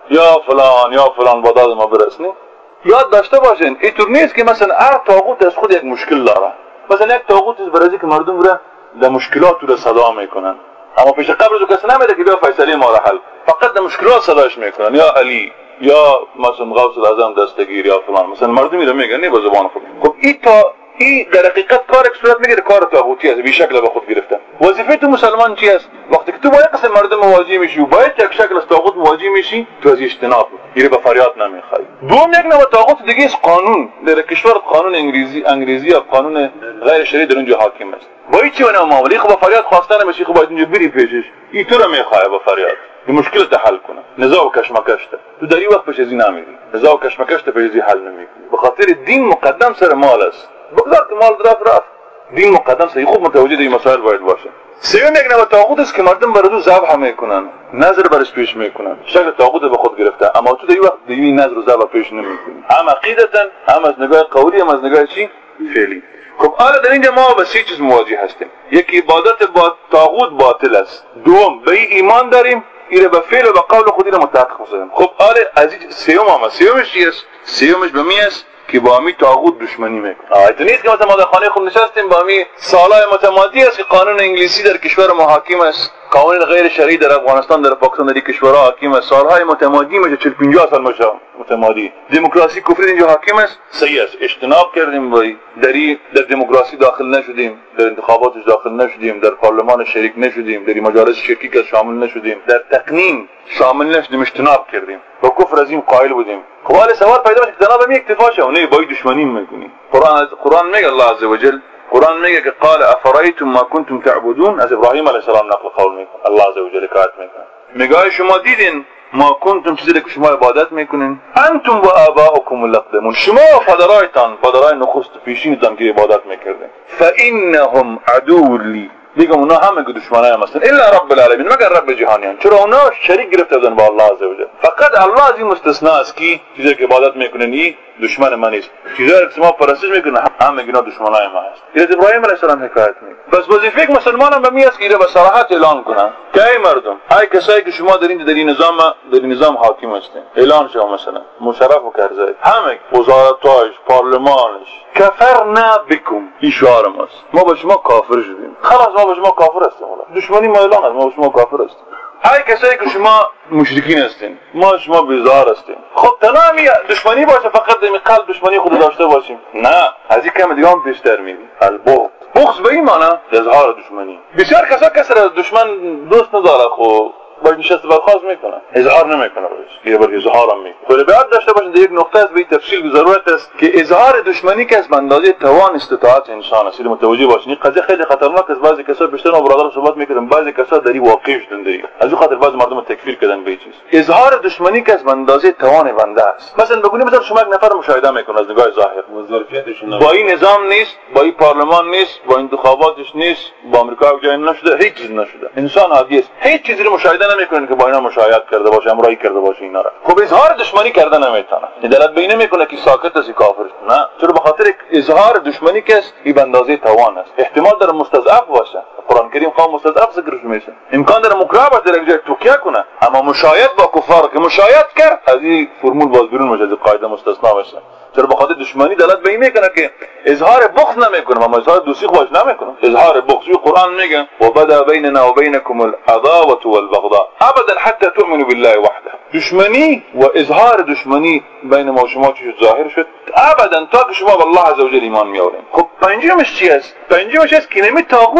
یا فلان باداد ما برسنی. یاد داشته باشین اینطور نیست که مثلا هر طاغوت از خود یک مشکل داره. مثلا یک طاغوت است برای که مردم را در مشکلات رو صدا میکنن، اما پیش قبر رو کسی نمیده که بیا فیصله ما را حل، فقط در مشکلات صداش میکنن، یا علی یا مثلا غوث الاعظم دستگیر یا فلان، مثلا مردمی رو میگن نه با زبان خود. خب این در حقیقت کار که صورت میگیره کار طاغوتی است، به شکل به خود گرفتن. وظیفه تو مسلمان چی است؟ وقتی که تو با یک قسم مردم مواجه میشی و باید یک شکل از طاغوت مواجه میشی، تو از اجتناب میری، به فریاد نمیخوای. دوم یک نوع طاغوت دیگه است قانون، در کشور قانون انگلیسی یا قانون غیر شرعی در اونجا حاکم است. با هیچ چیزی معامله خب با فریاد خواستن میشی، خب باید اونجا بری پیشش، این تو رو میخواد با فریاد این مشکل رو حل کنه. نزاع و کشمکش تو در این وقت پیش از این نمیری، نزاع و کشمکش تو پیش از حل نمیکنی، به خاطر دین مقدم سر مال است. بگذار که مال رفت دین مقدم است، خوب متوجه این مسائل باید باشه. سوم یک نوع طاغوت است که مردم برای ذبح میکنن، نظر برش پیش میکنن، شکل طاغوت به خود گرفته، اما تو در این وقت این نظر و ذبح پیش نمیکنی، هم عقیدتا، هم از نگاه قولی، هم از نگاه چی فعلی. خب حالا در اینجا ما با سه چیز مواجه هستیم. یکی عبادت با طاغوت باطل است، دوم به ایمان داریم، این به فعل و به قول خودی را متحقق می‌سازیم. خب حالا از این سومش چی است؟ سومش به می است که با می طاغوت دشمنی میکنه. آیت نیست که مثلا ما در خانه خود نشستیم با می سالهای متمادی است که قانون انگلیسی در کشور ما حاکم است، قانون غیر شرعی در افغانستان، در پاکستان، در کشورها حاکم است، سالهای متمادی میشه 40-50 سال میشه متمادی. دموکراسی کفری اینجا حاکم است، صحیح است، اجتناب کردیم در دموکراسی داخل نشدیم، در انتخاباتش داخل نشدیم، در پارلمان شریک نشدیم، در مجالس شرکی که شامل نشدیم، در تقنین شامل نشدیم، اجتناب کردیم، با کفر از این قائل بودیم. خب حالا سوال پیدا میشه که جناب می اکتفا شو نه با دشمنی میکنی. قرآن میگه الله عز وجل قرآن میگه که قال افرایتم ما کنتم تعبدون، از ابراهیم علیه السلام نقل قول میکنه، الله عز وجل حکایت میکنه، میگه شما دیدین ما کنتم چیزی که شما عبادت میکنین، انتم و آباؤکم الاقدمون، شما و پدرای نخست پیشینتان که عبادت میکردین، فانهم عدو لی، دیگه اونا همه دشمنای هم هستن، الا رب العالمین، مگر رب جهانیان، چرا اونا شریک گرفته بودن با الله عز وجل. فقط الله از این مستثنا است که چیزی که عبادت میکنن این دشمن من نیست، چیزایی که شما پرستش میکنن همه اینا دشمنای ما هست. این ابراهیم علیه السلام حکایت میگه. بس وظیفه مسلمانان به می است که به صراحت اعلان کنن که ای مردم، ای کسایی که شما در این نظام حاکم هستین، اعلان شما مثلا مشرف و کرزی، همه وزارتاش، پارلمانش، کفرنا بکم، این شعار ماست، ما با شما کافر شدیم، خلاص ما با شما کافر هستیم، دشمنی ما اعلان است، ما با شما کافر هستیم. ای کسایی که شما مشرکین هستین، ما شما بیزار هستیم. خب تمامی دشمنی باشه، فقط در قلب دشمنی خود داشته باشیم؟ نه، از این کم دیگه هم بیشتر میریم. بغض به این معنی اظهار دشمنی. بسیار کسی را دشمن دوست نداره، خب باید نشست برخواست میکنه، اظهار نمیکنه، باید بلکه اظهار هم میکنه. خود بیاد داشته باشید، یک نقطه است به تفصیل ضرورت است که اظهار دشمنی که از به اندازه توان استطاعت انسان است، متوجه باشید. این قضیه خیلی خطرناک است. بعضی کسا بیشتر ما برادر صحبت میکردن، بعضی کسا در این واقع شدن، از این خاطر بعضی مردم تکفیر کردن به چیز. اظهار دشمنی که از به اندازه توان بنده است. مثلا بگونیم مثلا شما یک نفر مشاهده میکنه از نگاه ظاهر، ظرفیتشون با این نظام نیست، با این پارلمان نیست، با انتخاباتش نیست، با آمریکا جای نشده، هیچ چیز نشده، انسان عادی است، هیچ چیزی رو مشاهده نمیکنه که با اینا مشاهده کرده باشه، همراهی کرده باشه اینا را. خب اظهار دشمنی کرده نمیتونه، دلت بینه میکنه که ساکت است کافر، نه، چرا؟ به خاطر اظهار دشمنی که است این به اندازه توان است. احتمال داره مستضعف باشه، قرآن کریم قوم مستضعف ذکر میشه، امکان داره مکره باشه، در اینجا توکیه کنه، اما مشاهده با کفار که مشاهده کرد از این فرمول باز بیرون میشه، از قاعده مستثنا بشه. چرا؟ به خاطر دشمنی دلت به این میکنه که اظهار بغض نمیکنه، اما اظهار دوستی خوش نمیکنه. اظهار بغض قرآن میگه و بدا بیننا و بینکم العداوه والبغضاء ابدا حتى تؤمنوا بالله وحده. دشمنی و اظهار دشمنی بین ما و شما چه ظاهر شد ابدا تا که شما به الله عز وجل ایمان میارین. خب پنجمش چی است؟ پنجمش است که نمی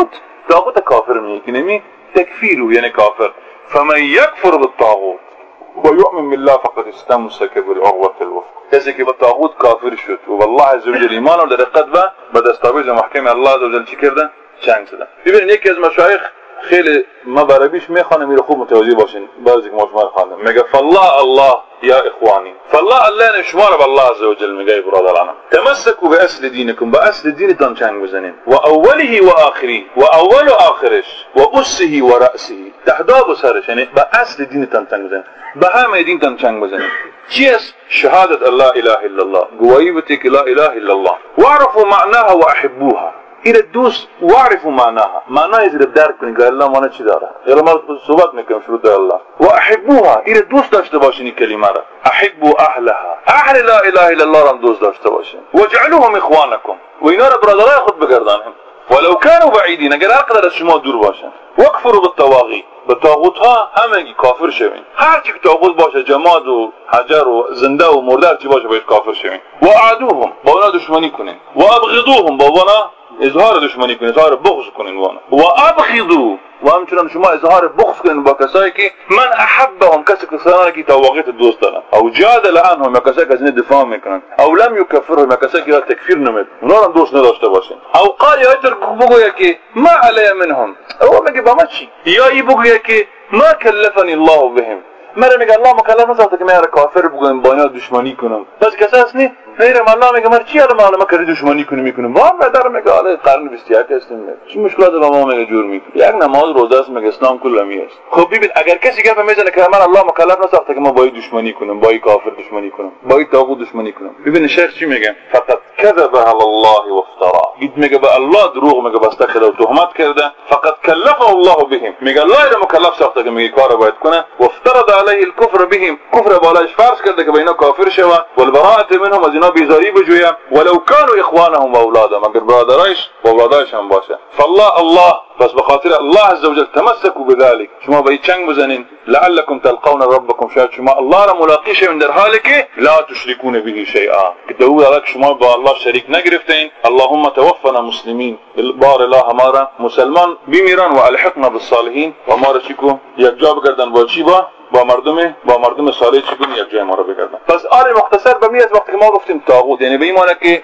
طاغوت کافر میگه، نمی تکفیر یعنی کافر. فمن یکفر بالطاغوت و یؤمن بالله فقد استمسک بالعروة الوثقى. کسی که به طاغوت کافر شد و بالله عز وجل ایمان آورد، در حقیقت به دستاویز محکم الله عز وجل چی کرده؟ چنگ زده. ببینید یکی از مشایخ خیلی ما برابیش میخوانه، میره خوب متوجه باشین، بعضی که ما شما خواندم میگه فالله الله یا اخوانی، فالله الله شما رو بالله عز وجل میگه برادرانم، تمسكوا باصل دینکم، با اصل دینتان چنگ بزنین، و اوله و آخری، و اول و آخرش، و اسه و رأسه، تحداب و سرش، یعنی با اصل دینتان چنگ بزنین، با همه دینتان چنگ بزنین. چی است؟ شهادت الله اله الا الله، گواهی بده که لا اله الا الله، واعرفوا معناها و احبوها، این دوست واعرفوا معناها، معنای از درک کنید که الله معنی چی داره. یلا ما صحبت میکنیم شروط الله و احبوها، این دوست داشته باشین این کلمه را، احبوا اهلها، اهل لا اله الا الله را دوست داشته باشین، واجعلوهم اخوانکم، و اینا را برادرای خود بگردانید، ولو كانوا بعيدين، اگر هرقدر از شما دور باشن، واکفروا بالطواغیت، به طاغوت ها همگی کافر شوین، هر چی که طاغوت باشه، جماد و حجر و زنده و مرده چی باشه باید کافر شوین، و اعدوهم، با اونا دشمنی کنین، و ابغضوهم، با اونا اظهار دشمنی کنین، اظهار بغض کنین، و ابغضوا، و همچنان شما اظهار بغض کنین با کسایی که من احبهم، کسانی که طواغیت دوست دارن، او جادل عنهم، یا کسایی که از این دفاع میکنن، او لم یکفرهم، یا کسایی که تکفیر نمیکنن، اونا را دوست نداشته باشین، او قال یا ایتر بگویا که ما علی منهم، او میگه با ما چی، یا ای بگویا که ما کلفنی الله بهم، من میگه الله مکلف نساخته که من را کافر بگویم، با اینا دشمنی کنم. بس کسی هست نی میرم الله میگه من چی الان ما کاری دشمنی کنی میکنم، وام بدر میگه آله قرن 21 هستیم، چی مشکلات با ما میگه جور میکنه، یک نماز روزه است میگه اسلام کلمی است. خب ببین اگر کسی گپ میزنه که من الله مکلف نساخته که ما با دشمنی کنم، با کافر دشمنی کنم، با طاغوت دشمنی کنم، ببین شیخ چی میگه؟ فقط كذب على الله وافترى، میگه به الله دروغ میگه، بسته کرده و تهمت کرده. فقط کلفه الله بهم، میگه الله را مکلف ساخته که میگه کارو باید کنه، و افترض علیه الكفر بهم، کفر بالایش فرض کرده که به اینا کافر شود، والبراءه منهم، از اینا بیزاری بجویه، ولو كانوا اخوانهم و اولادهم، اگر برادرایش و اولادایش هم باشه. فالله الله، بس بخاطر الله عز وجل تمسكوا بذلك، شما باید چنگ بزنین، لعلكم تلقون ربكم، شاید شما الله را ملاقات شوین در حالی که لا تشركون به شیئا، که دو الک شما با الله شریک نگرفتین. اللهم توفنا مسلمین، بار الله ہمارا مسلمان بمیران و الحقنا بالصالحین، و ما را چیکو یک جا بگردن با چی، با با مردم صالح چگونه یک جای ما را بگردن. پس آل مختصر به از وقتی که ما گفتیم طاغوت یعنی به این معنی که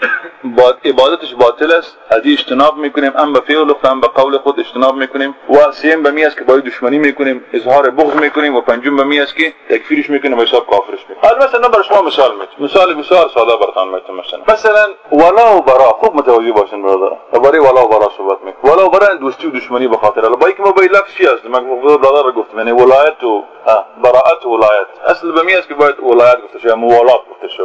عبادتش باطل است، از این اجتناب میکنیم، هم به فعل و هم به قول خود اجتناب میکنیم، و سوم به است که باید دشمنی میکنیم، اظهار بغض میکنیم، و پنجم به است که تکفیرش میکنیم و حساب کافرش میکنیم. مثلا برای شما مثال میتونم، مثال بسیار ساده براتون میتونم. مثلا ولا و برا، خوب متوجه باشین برادر، درباره ولا و برا صحبت میکنم. ولا و برا دوستی و دشمنی به خاطر الله، با اینکه ما به لفظ چی است، من برادر گفتم یعنی ولایت و براءت و ولایت، اصل به است که باید ولایت گفته شه، موالات گفته شه.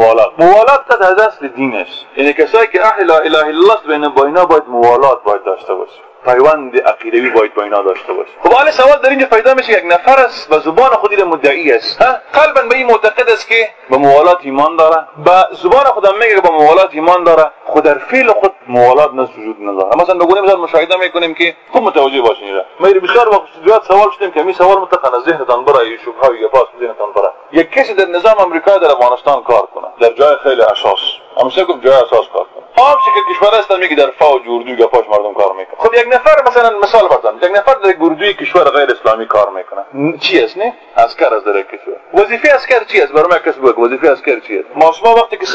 موالات قد از اصل دین است، یعنی کسایی که اهل لا اله الا الله بین اینا باید موالات باید داشته باشه، پیوند عقیدوی باید با اینا داشته باشه. خب حالا سوال در اینجا پیدا میشه، یک نفر است به زبان خودی مدعی است، قلبا به این معتقد است که به موالات ایمان داره، به زبان خودم میگه که به موالات ایمان داره، خود در فعل خود موالات نه وجود نداره. مثلا بگویم مثلا مشاهده میکنیم که خوب متوجه باشین، ما بسیار وقت زیاد سوال شدیم که می سوال متقن از ذهنتان برای شبهه یا پاس ذهنتان برای یک کسی در نظام آمریکا در افغانستان کار کنه، در جای خیلی اساس، همیشه گفت جای اساس کار کنه، همش که کشور است میگه در فوج اردو یا پاش مردم کار میکنه. خب یک نفر مثلا مثال بزنم، یک نفر در اردوی کشور غیر اسلامی کار میکنه، چی است نه؟ عسکر از در کشور. وظیفه عسکر چی است؟ برای من کس بگو وظیفه عسکر چی است؟ ما شما وقتی که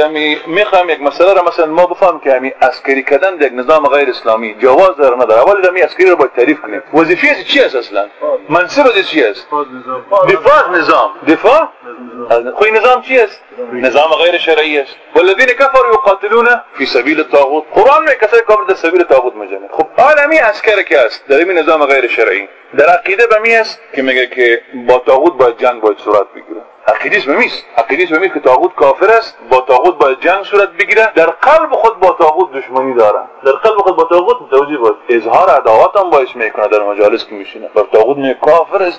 میخوام یک مسئله را مثلا ما بفهم که همین عسکری کردن در نظام غیر اسلامی جواز داره نداره، اول همین عسکری رو باید تعریف کنیم. وظیفه چی است اصلا؟ منصب چی است؟ دفاع نظام. دفاع؟ خو نظام چی است؟ نظام غیر شرعی است. والذین کفروا یقاتلون فی سبیل الطاغوت. قرآن میگه کسایی کافر در سبیل طاغوت میجنگند. خب عالمی عسکر که است در این نظام غیر شرعی، در عقیده به می است که میگه که با طاغوت باید جنگ باید صورت بگیره. عقیده‌اش به میست که طاغوت کافر است، با طاغوت باید جنگ صورت بگیره، در قلب خود با طاغوت دشمنی داره، در قلب خود با طاغوت متوجه باشه، اظهار عداوت هم باش میکنه، در مجالس که میشینه بر طاغوت میگه کافر است،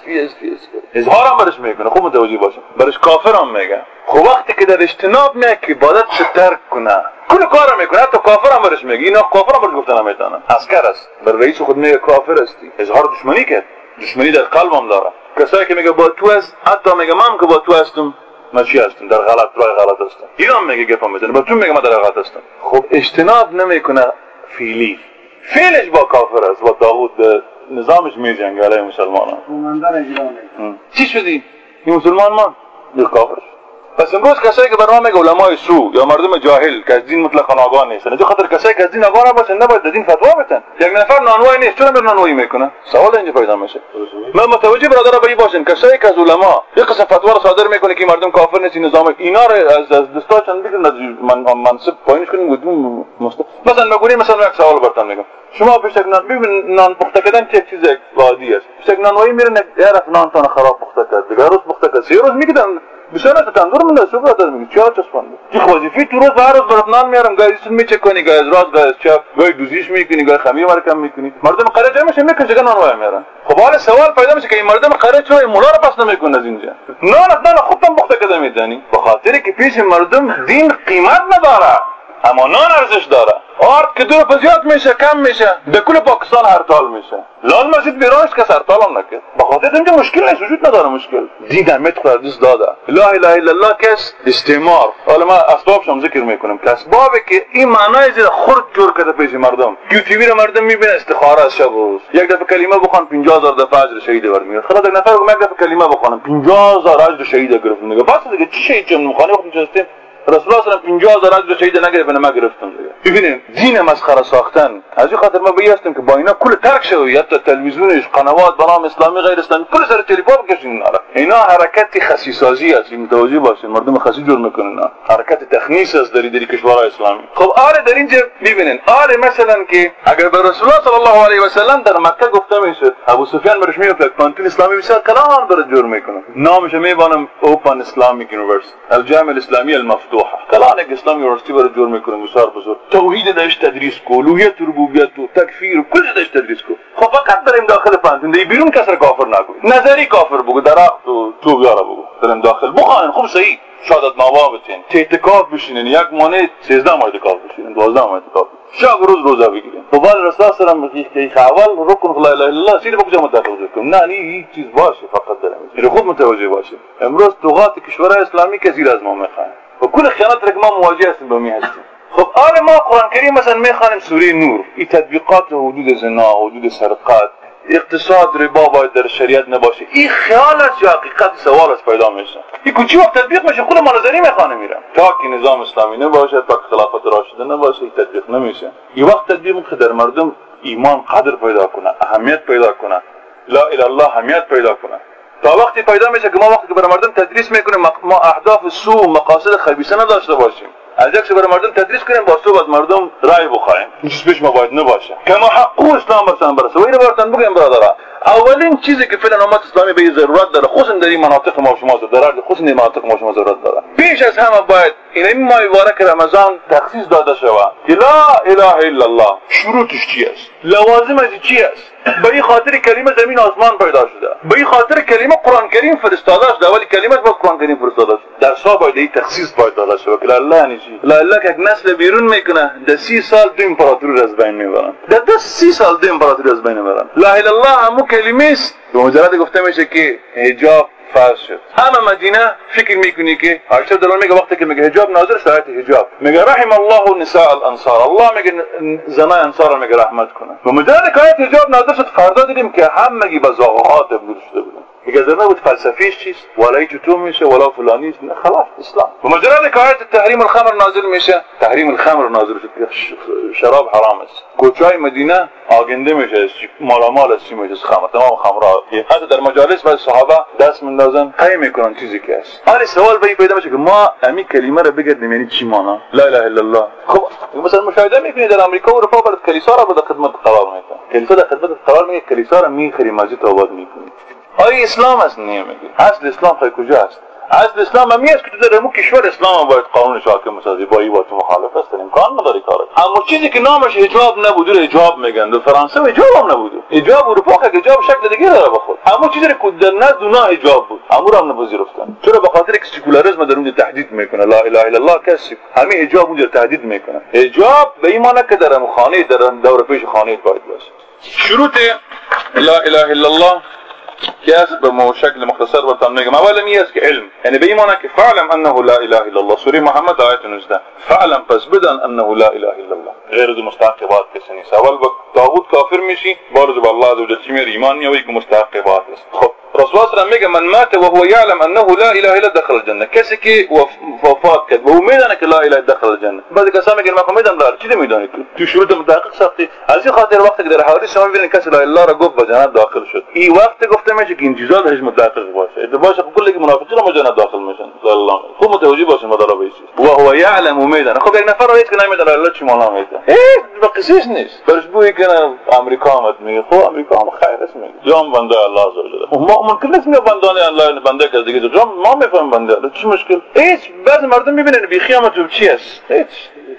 اظهار هم برش میکنه، خوب متوجه باشه، برش کافر هم میگه. خب وقتی که در اجتناب میگه که عبادت ترک کنه، کل کارا میکنه، حتی کافر هم برش میگه، اینا کافر هم برش گفتن نمیتونه، عسکر است، بر رئیس خود میگه کافر استی، اظهار دشمنی کرد، دشمنی در قلبم داره. کسایی که میگه با تو است، حتی میگه من که با تو هستم ماشی هستم، در غلط هستم، اینا میگه گپا میزنه، با تو میگه من در غلط هستم. خب اجتناب نمیکنه فعلی، فعلش با کافر است، با طاغوت نظامش میجنگه علیه مسلمانان. چی شدی؟ این مسلمان من یه کافر. پس امروز کسایی که برنامه میگه علمای سو یا مردم جاهل که از دین مطلقاً آگاه نیستن، جو خاطر کسایی که از دین آگاه نباشن نباید در دین فتوا بدن. یک نفر نانوایی نیست، چرا نانوایی میکنه؟ سوال اینجا پیدا میشه. من متوجه برادر به این باشین، کسایی که از علما یک قسم فتوا رو صادر میکنه که مردم کافر نیست، نظام اینا رو از دستاشون بگیرن، از منصب پایینش کنیم بدون مثلا بگویم مثلا یک سوال براتون میگم، شما پیش ببین نان پخته کردن چه چیز عادی است، پیش نانوایی میرن یه نان تون خراب پخته کرد، دیگه روز پخته کرد، 3 روز میگیرن بسیار از تندور من داشت برادر میگه چرا چسبانده چه وظیفه تو روز هر روز برات نان میارم، گایسون میچکنی، گای از راست، گای از چپ، گای دوزیش میکنی، گای خمیر مرکم میکنی، مردم قره جمع میشه میکنه چگاه نان میارن. خب حالا سوال پیدا میشه که این مردم قره چرا مولا رو پس نمیکنه از اینجا، نان خودم پخته کرده میدانی، به خاطر که پیش مردم دین قیمت نداره، اما نان ارزش داره. آرد که دور پزیاد میشه، کم میشه، به کل پاکستان هرتال میشه، لال مسجد بیرانش که هرتال هم نکرد، به خاطر اینجا مشکل نیست، وجود نداره مشکل. دین اهمیت خود دست داده. لا اله الا الله کس استعمار. حالا ما اسبابش هم ذکر میکنم که اسبابی که این معنای زیر خرد جور کرده پیش مردم. یو تی وی رو مردم میبینه استخاره از شب روز، یک دفعه کلمه بخوان 50000 دفعه اجر شهید برمیاد. خلاص یک نفر یک دفعه کلمه بخوانم 50000 اجر شهید گرفت. میگه بس دیگه چی شهید چون میخوانی وقت نشستیم رسول الله صلی الله علیه و 50000 اجر شهید نگرفت، ما گرفتم دیگه. ببینید دین مسخره ساختن، از این خاطر ما بیاستیم که با اینا کل ترک شوی، حتی تلویزیونش، قنوات برام اسلامی غیر اسلامی کل سر تلفن بکشین. اینا حرکت خسی سازی است، متوجه باشین، مردم خسی جور میکنن، حرکت تخنیس است در کشورهای اسلامی. خب آره در اینجا ببینید، آره مثلا که اگر به رسول الله صلی الله علیه و سلم در مکه گفته میشه ابو سفیان برش میگه پانتون اسلامی بسیار کلام داره جور میکنه، نامش میبانم اوپن اسلامیک یونیورسیتی، الجامعه الاسلامیه المفتوحه، کلام اسلامی یونیورسیتی برای جور میکنه بسیار بزرگ. توحید داش تدریس کو، الوهیت ربوبیت و تکفیر و کل داش تدریس کو. خب فقط بریم داخل پانتون دی بیرون کسر کافر نگو، نظری کافر بگو، درخت و تو بیاره بگو، بریم داخل بخواین خوب صحیح شهادت نامه بتین، اعتکاف بشینین، یک ماه 13 ماه اعتکاف بشینین، 12 ماه اعتکاف، شب روز روزه بگیرین. خب رسول الله صلی الله علیه و آله که اول رکن لا اله الا الله سیر بگو جمع داخل کنیم، نه این چیز باشه فقط داریم، خود متوجه باشه. امروز طغات کشورهای اسلامی که زیر از ما میخوان و کل خیانت را که ما مواجه هستیم با می هستیم. خب آره ما قرآن کریم مثلا میخوانیم سوره نور، این تطبیقات حدود زنا، حدود سرقت، اقتصاد ربا باید در شریعت نباشه. این خیال است یا حقیقت؟ سوال است پیدا میشه. این کوچی وقت تطبیق میشه خود مناظری میخوانه میرم تا که نظام اسلامی نباشه، تا که خلافت راشده نباشه، این تطبیق نمیشه. این وقت تطبیق میشه در مردم ایمان قدر پیدا کنه، اهمیت پیدا کنه، لا اله الا الله اهمیت پیدا کنه. تا وقتی پیدا میشه که ما وقتی که برای مردم تدریس میکنیم ما اهداف سو و مقاصد خبیثه نداشته باشیم، از یک برای مردم تدریس کنیم با سو از مردم رای بخوایم، چیز پیش ما باید نباشه کما حق اسلام مثلا برسه. و اینو براتون بگم برادرها، اولین چیزی که فعلا امت اسلامی به ضرورت داره، خصوصا در این مناطق ما شما ضرورت، خصوصا در مناطق ما شما ضرورت داره، پیش از همه باید این ماه مبارک رمضان تخصیص داده شود که لا اله الا الله شروطش چی است، لوازمش چی است. به این خاطر کلمه زمین آسمان پیدا شده، به این خاطر کلمه قرآن کریم فرستاده شده، ولی کلمه با قرآن کریم فرستاده شده. در صاحب باید این تخصیص باید داده شده که الله نیچی لا الله که یک نسل بیرون میکنه در 30 سال دو امپراتوری از بین میبرن، در 30 سال دو امپراتوری از بین میبرن. لا اله الا الله همون کلمه است. به مجرد گفته میشه که حجاب فرض شد، همه مدینه فکر میکنی که عایشه دلال میگه وقتی که میگه حجاب نازل شد، آیت حجاب میگه رحم الله نساء الانصار، الله میگه زنای انصار میگه رحمت کنه. و مجرد که آیت حجاب نازل شد فردا دیدیم که همگی به زاغات تبدیل شده بودن. میگه در نبود فلسفیش چیست، ولا چطور میشه ولا فلانی است، خلاص اسلام. و مجرد که آیت تحریم الخمر نازل میشه، تحریم الخمر نازل شد که شراب حرام است، کوچای مدینه آگنده میشه، مالامال است، میشه خمر، تمام خمرها. حتی در مجالس بعض صحابه دست میندازن قیم میکنن چیزی که است. حالا سوال به پیدا میشه که ما امی کلمه رو بگردیم یعنی چی معنی لا اله الا الله. خب مثلا مشاهده میکنید در امریکا و اروپا برای کلیسا را به خدمت قرار میدن، کلیسا در خدمت قرار میگه، کلیسا را میخری مسجد آباد میکنه. آیا اسلام است؟ نمیگه. اصل اسلام خیلی کجا است؟ اصل اسلام همی است که تو در مو کشور اسلام باید قانون حاکم سازی، با این با تو مخالف است، امکان نداری کارش. اما چیزی که نامش حجاب نبود رو حجاب میگن. در فرانسه حجاب هم نبود، حجاب اروپا که حجاب شکل دیگه داره بخود. اما چیزی که در نزد اونا حجاب بود امور هم نپذیرفتن. چرا؟ به خاطر که سکولاریسم در اونجا تهدید میکنه. لا اله الا الله کسی همه حجاب اونجا تهدید میکنه. حجاب به این معنی که در خانه در دور پیش خانه باید باشه. شروط لا اله الا الله که است به شکل مختصر براتون میگم. اولا این است که علم، یعنی به این معنی که فعلم انه لا اله الا الله، سوره محمد آیت 19. فعلم پس بدان انه لا اله الا الله، غیر از مستحقات کسی نیست. اول با طاغوت کافر میشی، بارز به الله عز وجل میاری ایمان میاری که مستحقات است. خب رسول الله میگه من مات و هو يعلم انه لا اله الا دخل الجنه، کسی که وفات کرد و میدونه که لا اله دخل الجنه. بعد کسا میگن ما میدونم لا، چی میدونی تو شروط متحقق ساختی. از این خاطر وقتی که در حوادث شما میبینید کسی لا اله را گفت به جنت داخل شد، این وقت گفته میشه که انجزال هیچ متحقق باشه، اتباعش کلی که منافقین هم جنت داخل میشن. الله خوب متوجه باشین مدار بیسی و هو يعلم میدونه. خب یک نفر هیچ که نمیدونه الله چی معنا میده، به قصیش نیست. برش بوی که امریکا آمد میگه خب امریکا هم خیر است میگه جام بنده الله عز وجل. ما ممکن نیست میگه بندان الله بنده که دیگه جام ما میفهمیم بنده چی مشکل. هیچ بعض مردم میبینن بی خیامت چی است، هیچ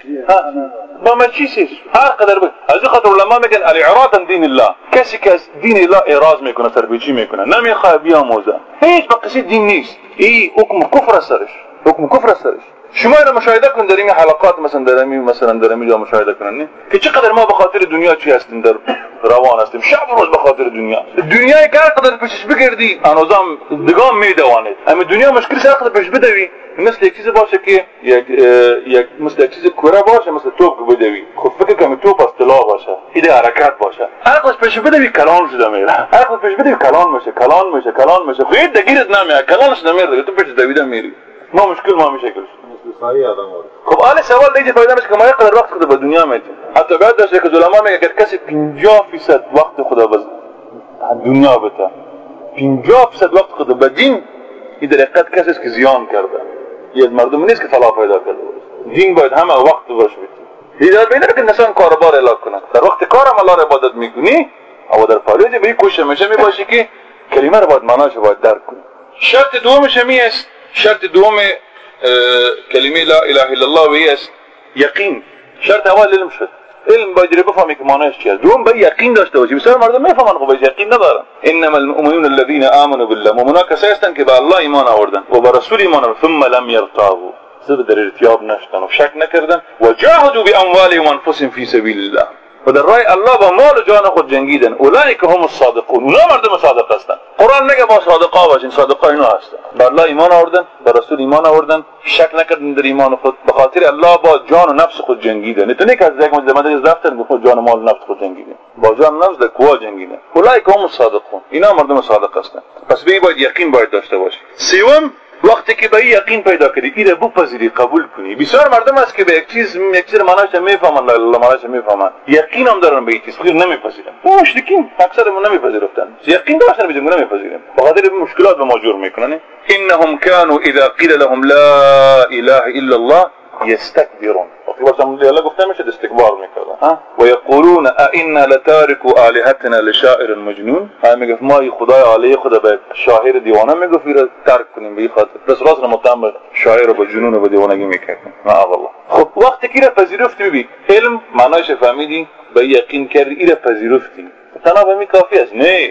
با ما چیزی هر قدر بود. از این خاطر علما میگن الاعراض عن دین الله، کسی که از دین الله اعراض میکنه سرپیچی میکنه نمیخواد بیاموزه، هیچ به قصد دین نیست، این حکم کفر سرش، حکم کفر سرش. شما رو مشاهده کن در این حلقات مثلا در اینجا مشاهده کنن که چقدر ما به خاطر دنیا چی هستیم در روان هستیم، شب روز به خاطر دنیای که هر قدر پیشش بگردی انوزام دگام میدوانید. اما دنیا مشکلش هر قدر پیش بدوی مثل یک چیز باشه که یک مثل یک چیز کوره باشه، مثل توپ که بدوی خب فکر کنم توپ از طلا باشه، ایده حرکت باشه، هر قدر پیش بدوی کلان شده میره، هر قدر پیش بدوی کلان میشه خود دگیرت نمیاد، کلانش نمیره، تو پیش دویده میری. ما مشکل ما میشه که صحیح آدم بود. خب آن سوال دیگه پیدا میشه که ما یقدر وقت خود به دنیا میدیم. حتی بعد داشته که علما میگه اگر کسی 50% وقت خدا به دنیا بده، 50% وقت خود به دین، این در حقیقت کسی است که زیان کرده. یه مردم نیست که فلاح پیدا کرده. دین باید همه وقت باشه بدی. دیدار بینه که انسان کاربار اعلام کنه. در وقت کارم الله را عبادت میکنی، او در فعالیت به کوشش میشه میباشی که کلمه رو باید معناش باید درک کنی. شرط دومش می است، شرط دوم کلمه لا اله الا الله و است یقین. شرط اول علم شد، علم باید بفهمی که معناش چیه. دوم باید یقین داشته باشی. بسیار مردم میفهمن خب یقین ندارن. انما المؤمنون الذين آمنوا بالله، مؤمنان کسایی هستند که به الله ایمان آوردن و به رسول ایمان آوردن ثم لم يرتابوا، در ارتیاب نشدن و شک نکردن و جاهدوا باموالهم وانفسهم فی سبیل الله، و در راه الله با مال و جان خود جنگیدن. اولئک هم الصادقون، اونا مردم صادق هستند. قرآن میگه با صادقا باشین، صادقا اینا هستند. بر الله ایمان آوردن، بر رسول ایمان آوردن، شک نکردن در ایمان خود، به خاطر الله با جان و نفس خود جنگیدن. نه که از یک مجلس رفتن گفت جان و مال و نفس خود جنگیدن، با جان و نفس در کوه جنگیدن. اولئک هم الصادقون، اینا مردم صادق هستند. پس باید یقین باید داشته باشی. سوم، وقتی که به یقین پیدا کردی اینو بپذیری، قبول کنی. بسیار مردم هست که به یک چیز معناش میفهمن، لا اله معناش میفهمن، یقین هم دارن به این چیز، خیر نمیپذیرن. اون مشرکین اکثرمون نمیپذیرفتن، یقین داشتن میگن نمیپذیریم، به خاطر مشکلات به ما جور میکنن. انهم كانوا اذا قيل لهم لا اله الا الله يستكبرون. وقتی الله گفته میشه استکبار میکردن. و یقولون ائنا لتاركو الهتنا لشاعر مجنون. میگه ما خدای عالی خدا به شاعر دیوانه میگه فیر ترک کنیم به خاطر بس راست متهم به شاعر و به جنون و به دیوانگی میکنن. معاذ الله. خب وقتی که پذیرفتی ببین علم معناش فهمیدی، به یقین کردی، اینو پذیرفتی، تنها به می کافی است. نه،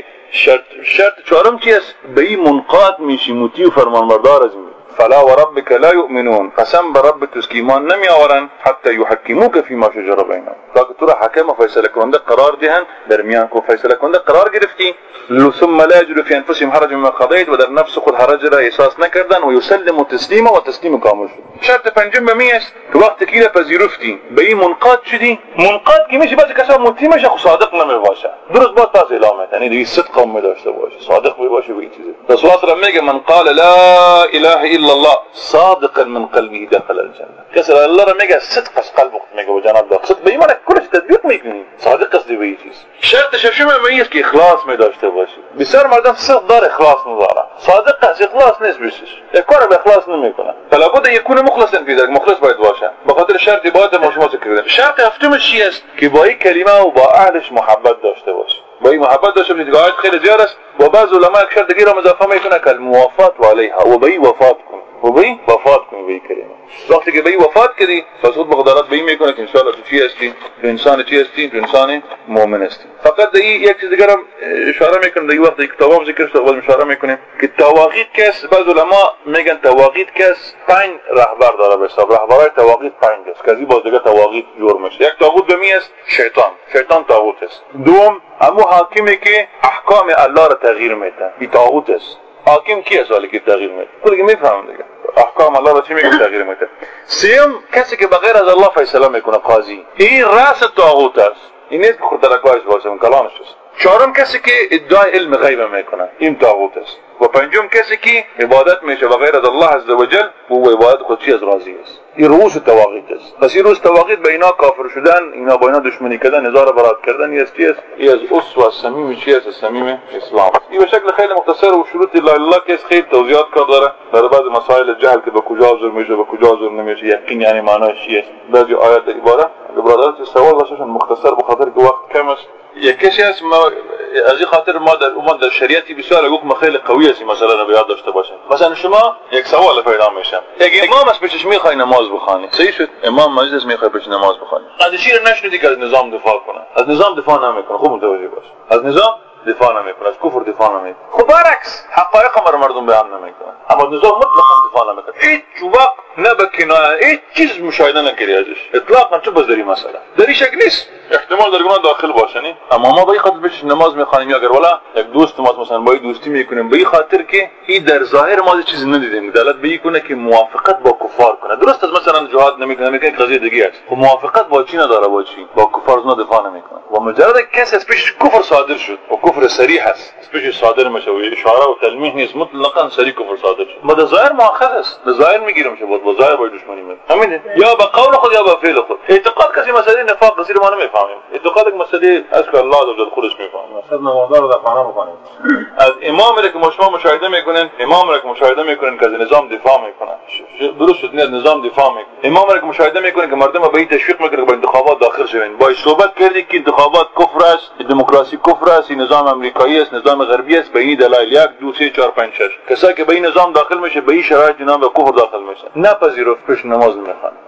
شرط چهارم چی است؟ به این منقاد میشی، مطیع و فرمانبردار از این. فلا وربك لا يؤمنون، قسم برب تو که ایمان نمی آورن حتی یحکموک فیما شجر بینهم، تا که تو را حکم و فیصله کننده قرار دهن، در میان کو فیصله کننده قرار گرفتی. ثم لا يجد في انفسهم حرج مما قضيت، و در نفس خود حرج را احساس نکردن، و یسلموا تسلیما، و تسلیم کامل شد. شرط پنجم به می است که وقتی که پذیرفتی به این منقاد شدی. منقاد که میشه بعضی کسا مطیع میشه خو صادق نمی باشه، درست باید پس اعلام کنه، یعنی صدق هم داشته باشه، صادق می باشه به این چیز. رسول الله میگه من قال لا اله الا الله صادقا من قلبه دخل الجنه. کسی الله را میگه صدق از قلب میگه و جنت داخل، صدق به ایمان کلش تطبیق میکنی، صادق است به این چیز. شرط ششم می است که اخلاص می داشته باشی. بسیار مردم صدق داره اخلاص نداره، صادق است اخلاص نیست بشش، کار به اخلاص نمیکنه. فلا بد یکون مخلصا فی ذلک، مخلص باید باشه. به خاطر شرط عبادت ما شما ذکر کردیم. شرط هفتمش چی است؟ که با این کلمه و با اهلش محبت داشته باشی. با این محبت داشته باشی که آیت خیلی زیاد است و بعض علما یک شرط دیگه را اضافه میکنه که الموافات علیها، و به این وفات کن، و به این وفات کن به این کلمه. وقتی که به این وفات کردی پس خود بقدرت به این میکنه که انشاءالله تو چی هستی؟ تو انسان چی هستی؟ تو انسان مؤمن هستی. فقط این یک چیز دیگه را اشاره میکنه، دیگه وقتی کتابام ذکر شد باز اشاره میکنیم که تواقیت کس، بعض علما میگن تواقیت کس 5 رهبر داره به حساب. رهبرای تواقیت 5 است که از این باز دیگه تواقیت جور میشه. یک طاغوت به می است شیطان طاغوت است. دوم همون حاکمی که احکام الله را تغییر میده، این طاغوت است. حاکم کی است ولی که تغییر میده؟ خودی میفهمم دیگه احکام الله را چی میگه تغییر میده. سوم کسی که بغیر از الله فیصله میکنه، قاضی، این رأس طاغوت است. این نیست که خود درکایش باشه، اون کلامش است. چهارم کسی که ادعای علم غیب میکنه، این طاغوت است. و پنجم کسی که عبادت میشه بغیر از الله عز وجل، و عبادت خود چی از راضی است. این رؤوس طواغیت است. پس این رؤوس طواغیت به اینا کافر شدن، اینا با اینا دشمنی کردن، نزار برات کردن، این است این از اصل و صمیم چی است؟ صمیم اسلام. این به شکل خیلی مختصر و شروط لا اله الا که خیلی توضیحات کار داره در بعض مسائل جهل که به کجا حاضر میشه به کجا حاضر نمیشه، یقین یعنی معناش چی است. بعضی آیات عبارت برادران سوال واسهشون مختصر به خاطر که وقت کم است. یکیش از این خاطر ما در شریعتی بسیار حکم خیلی قوی است مثلا رو یاد داشته باشیم. مثلا شما یک سوال پیدا میشه، یک امام است پیشش میخوای نماز بخوانی، صحیح شد؟ امام مجلس میخوای پیش نماز بخوانی، از شیر نشنیدی که از نظام دفاع کنه، از نظام دفاع نمیکنه، خوب متوجه باش، از نظام دفاع نمیکنه، از کفر دفاع نمیکنه. خب برعکس حقایق ما مردم بیان نمیکنه، اما نظام مطلقاً دفاع نمیکنه. هیچ وقت نه به کنایه هیچ چیز مشاهده نکردی ازش اطلاقاً. تو بذاری مثلا در این شکل نیست، احتمال داره گناه داخل باشه نه، اما ما به این خاطر پیش نماز میخوانیم، یا اگر والا یک دوست ما مثلا با دوستی میکنیم به این خاطر که این در ظاهر ما چیزی ندیدیم دلالت به این کنه که موافقت با کفار کنه. درست از مثلا جهاد نمیکنه که قضیه دیگه است، خب موافقت با چی نداره، با چی؟ با کفار نه دفاع نمیکنه. و مجرد کسی از پیش کفر صادر شد و کفر صریح است از پیش صادر میشه و اشاره و تلمیح نیست، مطلقاً صریح کفر صادر شد، ما در ظاهر مؤاخذ است، در ظاهر میگیریم شه با ظاهر با دشمنی میکنه. همین یا با قول خود یا با فعل خود. اعتقاد کسی مسئله نفاق قصیر ما نمیفهمیم، اعتقاد مسئله از که الله عز خودش میفهمه. مثلا نمازدار رو دفاع نمیکنه. از امام را که شما مشاهده میکنین، امام را که مشاهده میکنین که از نظام دفاع میکنه، درست شد، از نظام دفاع میکنه. امام را که مشاهده میکنین که مردم به این تشویق میکنه که با انتخابات داخل شوین، با صحبت کردی که انتخابات کفر است، دموکراسی کفر است، نظام امریکایی است، نظام غربی است، به این دلایل 1 2 3 4 5 6 کسایی که به این نظام داخل میشه به این شرایط اینا به کفر داخل میشه، نپذیرفت پیش نماز نمیخوان.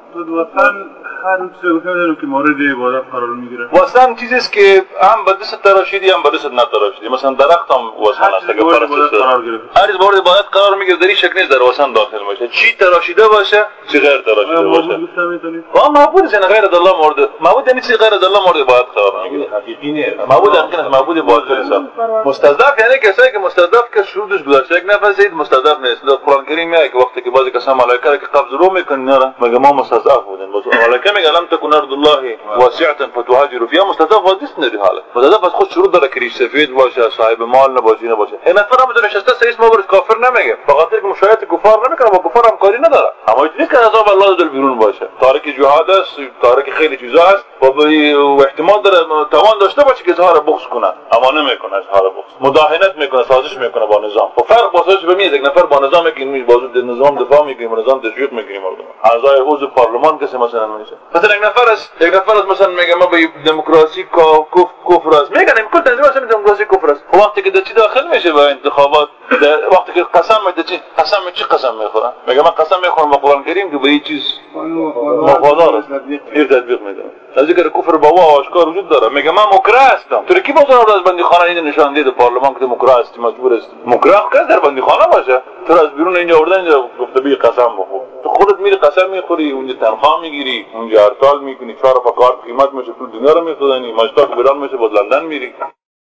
وطن هر چیزی گفتم که مورد عبادت قرار میگیره. وطن چیزی است که هم به دست تراشیدی هم به دست نتراشیدی. مثلا درخت هم وطن است که هر مورد عبادت قرار میگیره. در این شکل نیست در وطن داخل باشه. چی تراشیده باشه چی غیر تراشیده باشه. معبود است، غیر الله مورد معبود یعنی چی؟ غیر الله مورد عبادت قرار میگیره. حقیقی نیست. معبود حقیقی است، معبود باطل است. مستضعف یعنی کسایی که مستضعف که شروطش گذاشته یک نفر زید مستضعف نیست. در قرآن کریم میگه که وقتی که بعضی کسان ملائکه که قبض رو میکنن میگه ما مستضعف بودیم. ملائکه میگه لم تكن ارض الله واسعه فتهاجروا فيها. مستضعف وادیست ندی حالا. مستضعف از خود شروط داره که ریش سفید باشه، صاحب مال نباشه. این نفر هم نشسته سیس ما برش کافر نمیگه. فقط اینکه مشایعت کفار نمیکنه، با کفار همکاری نداره. اما اینجوری که عذاب الله دل بیرون باشه. تارک جهاد است، تارک خیلی چیزا است و احتمال داره توان داشته باشه که اظهار بغض کنه، اما نمیکنه اظهار بغض. مداهنت میکنه، سازش میکنه با نظام. و فرق واسش به میاد یک نفر با نظام که این بازو نظام دفاع میکنه، نظام تشویق میکنه مردم. اعضای عضو پارلمان کسی مثلا میشه. مثلا یک نفر است مثلا میگه ما به دموکراسی کفر است. میگن این کل تنظیم اصلا دموکراسی کفر است. وقتی که چی داخل میشه به انتخابات، وقتی که قسم میده چی قسم میخوره؟ میگه من قسم میخورم با قرآن کریم که به این چیز مفادار است. این تطبیق میده. از ذکر کفر بوا آشکار وجود داره. میگه من مکره هستم. تو کی بازار از بندی خانه این نشان دید پارلمان که مکره است، مجبور است. مکره که در بندی خانه باشه. تو از بیرون اینجا آوردن اینجا گفته بی قسم بخور. تو خودت میری قسم میخوری، اونجا تنخواه میگیری، اونجا هرتال میکنی، 4 کارت قیمت میشه، تو دنیا رو میخوردنی، ماشتا که بیرون میشه، بود لندن میری.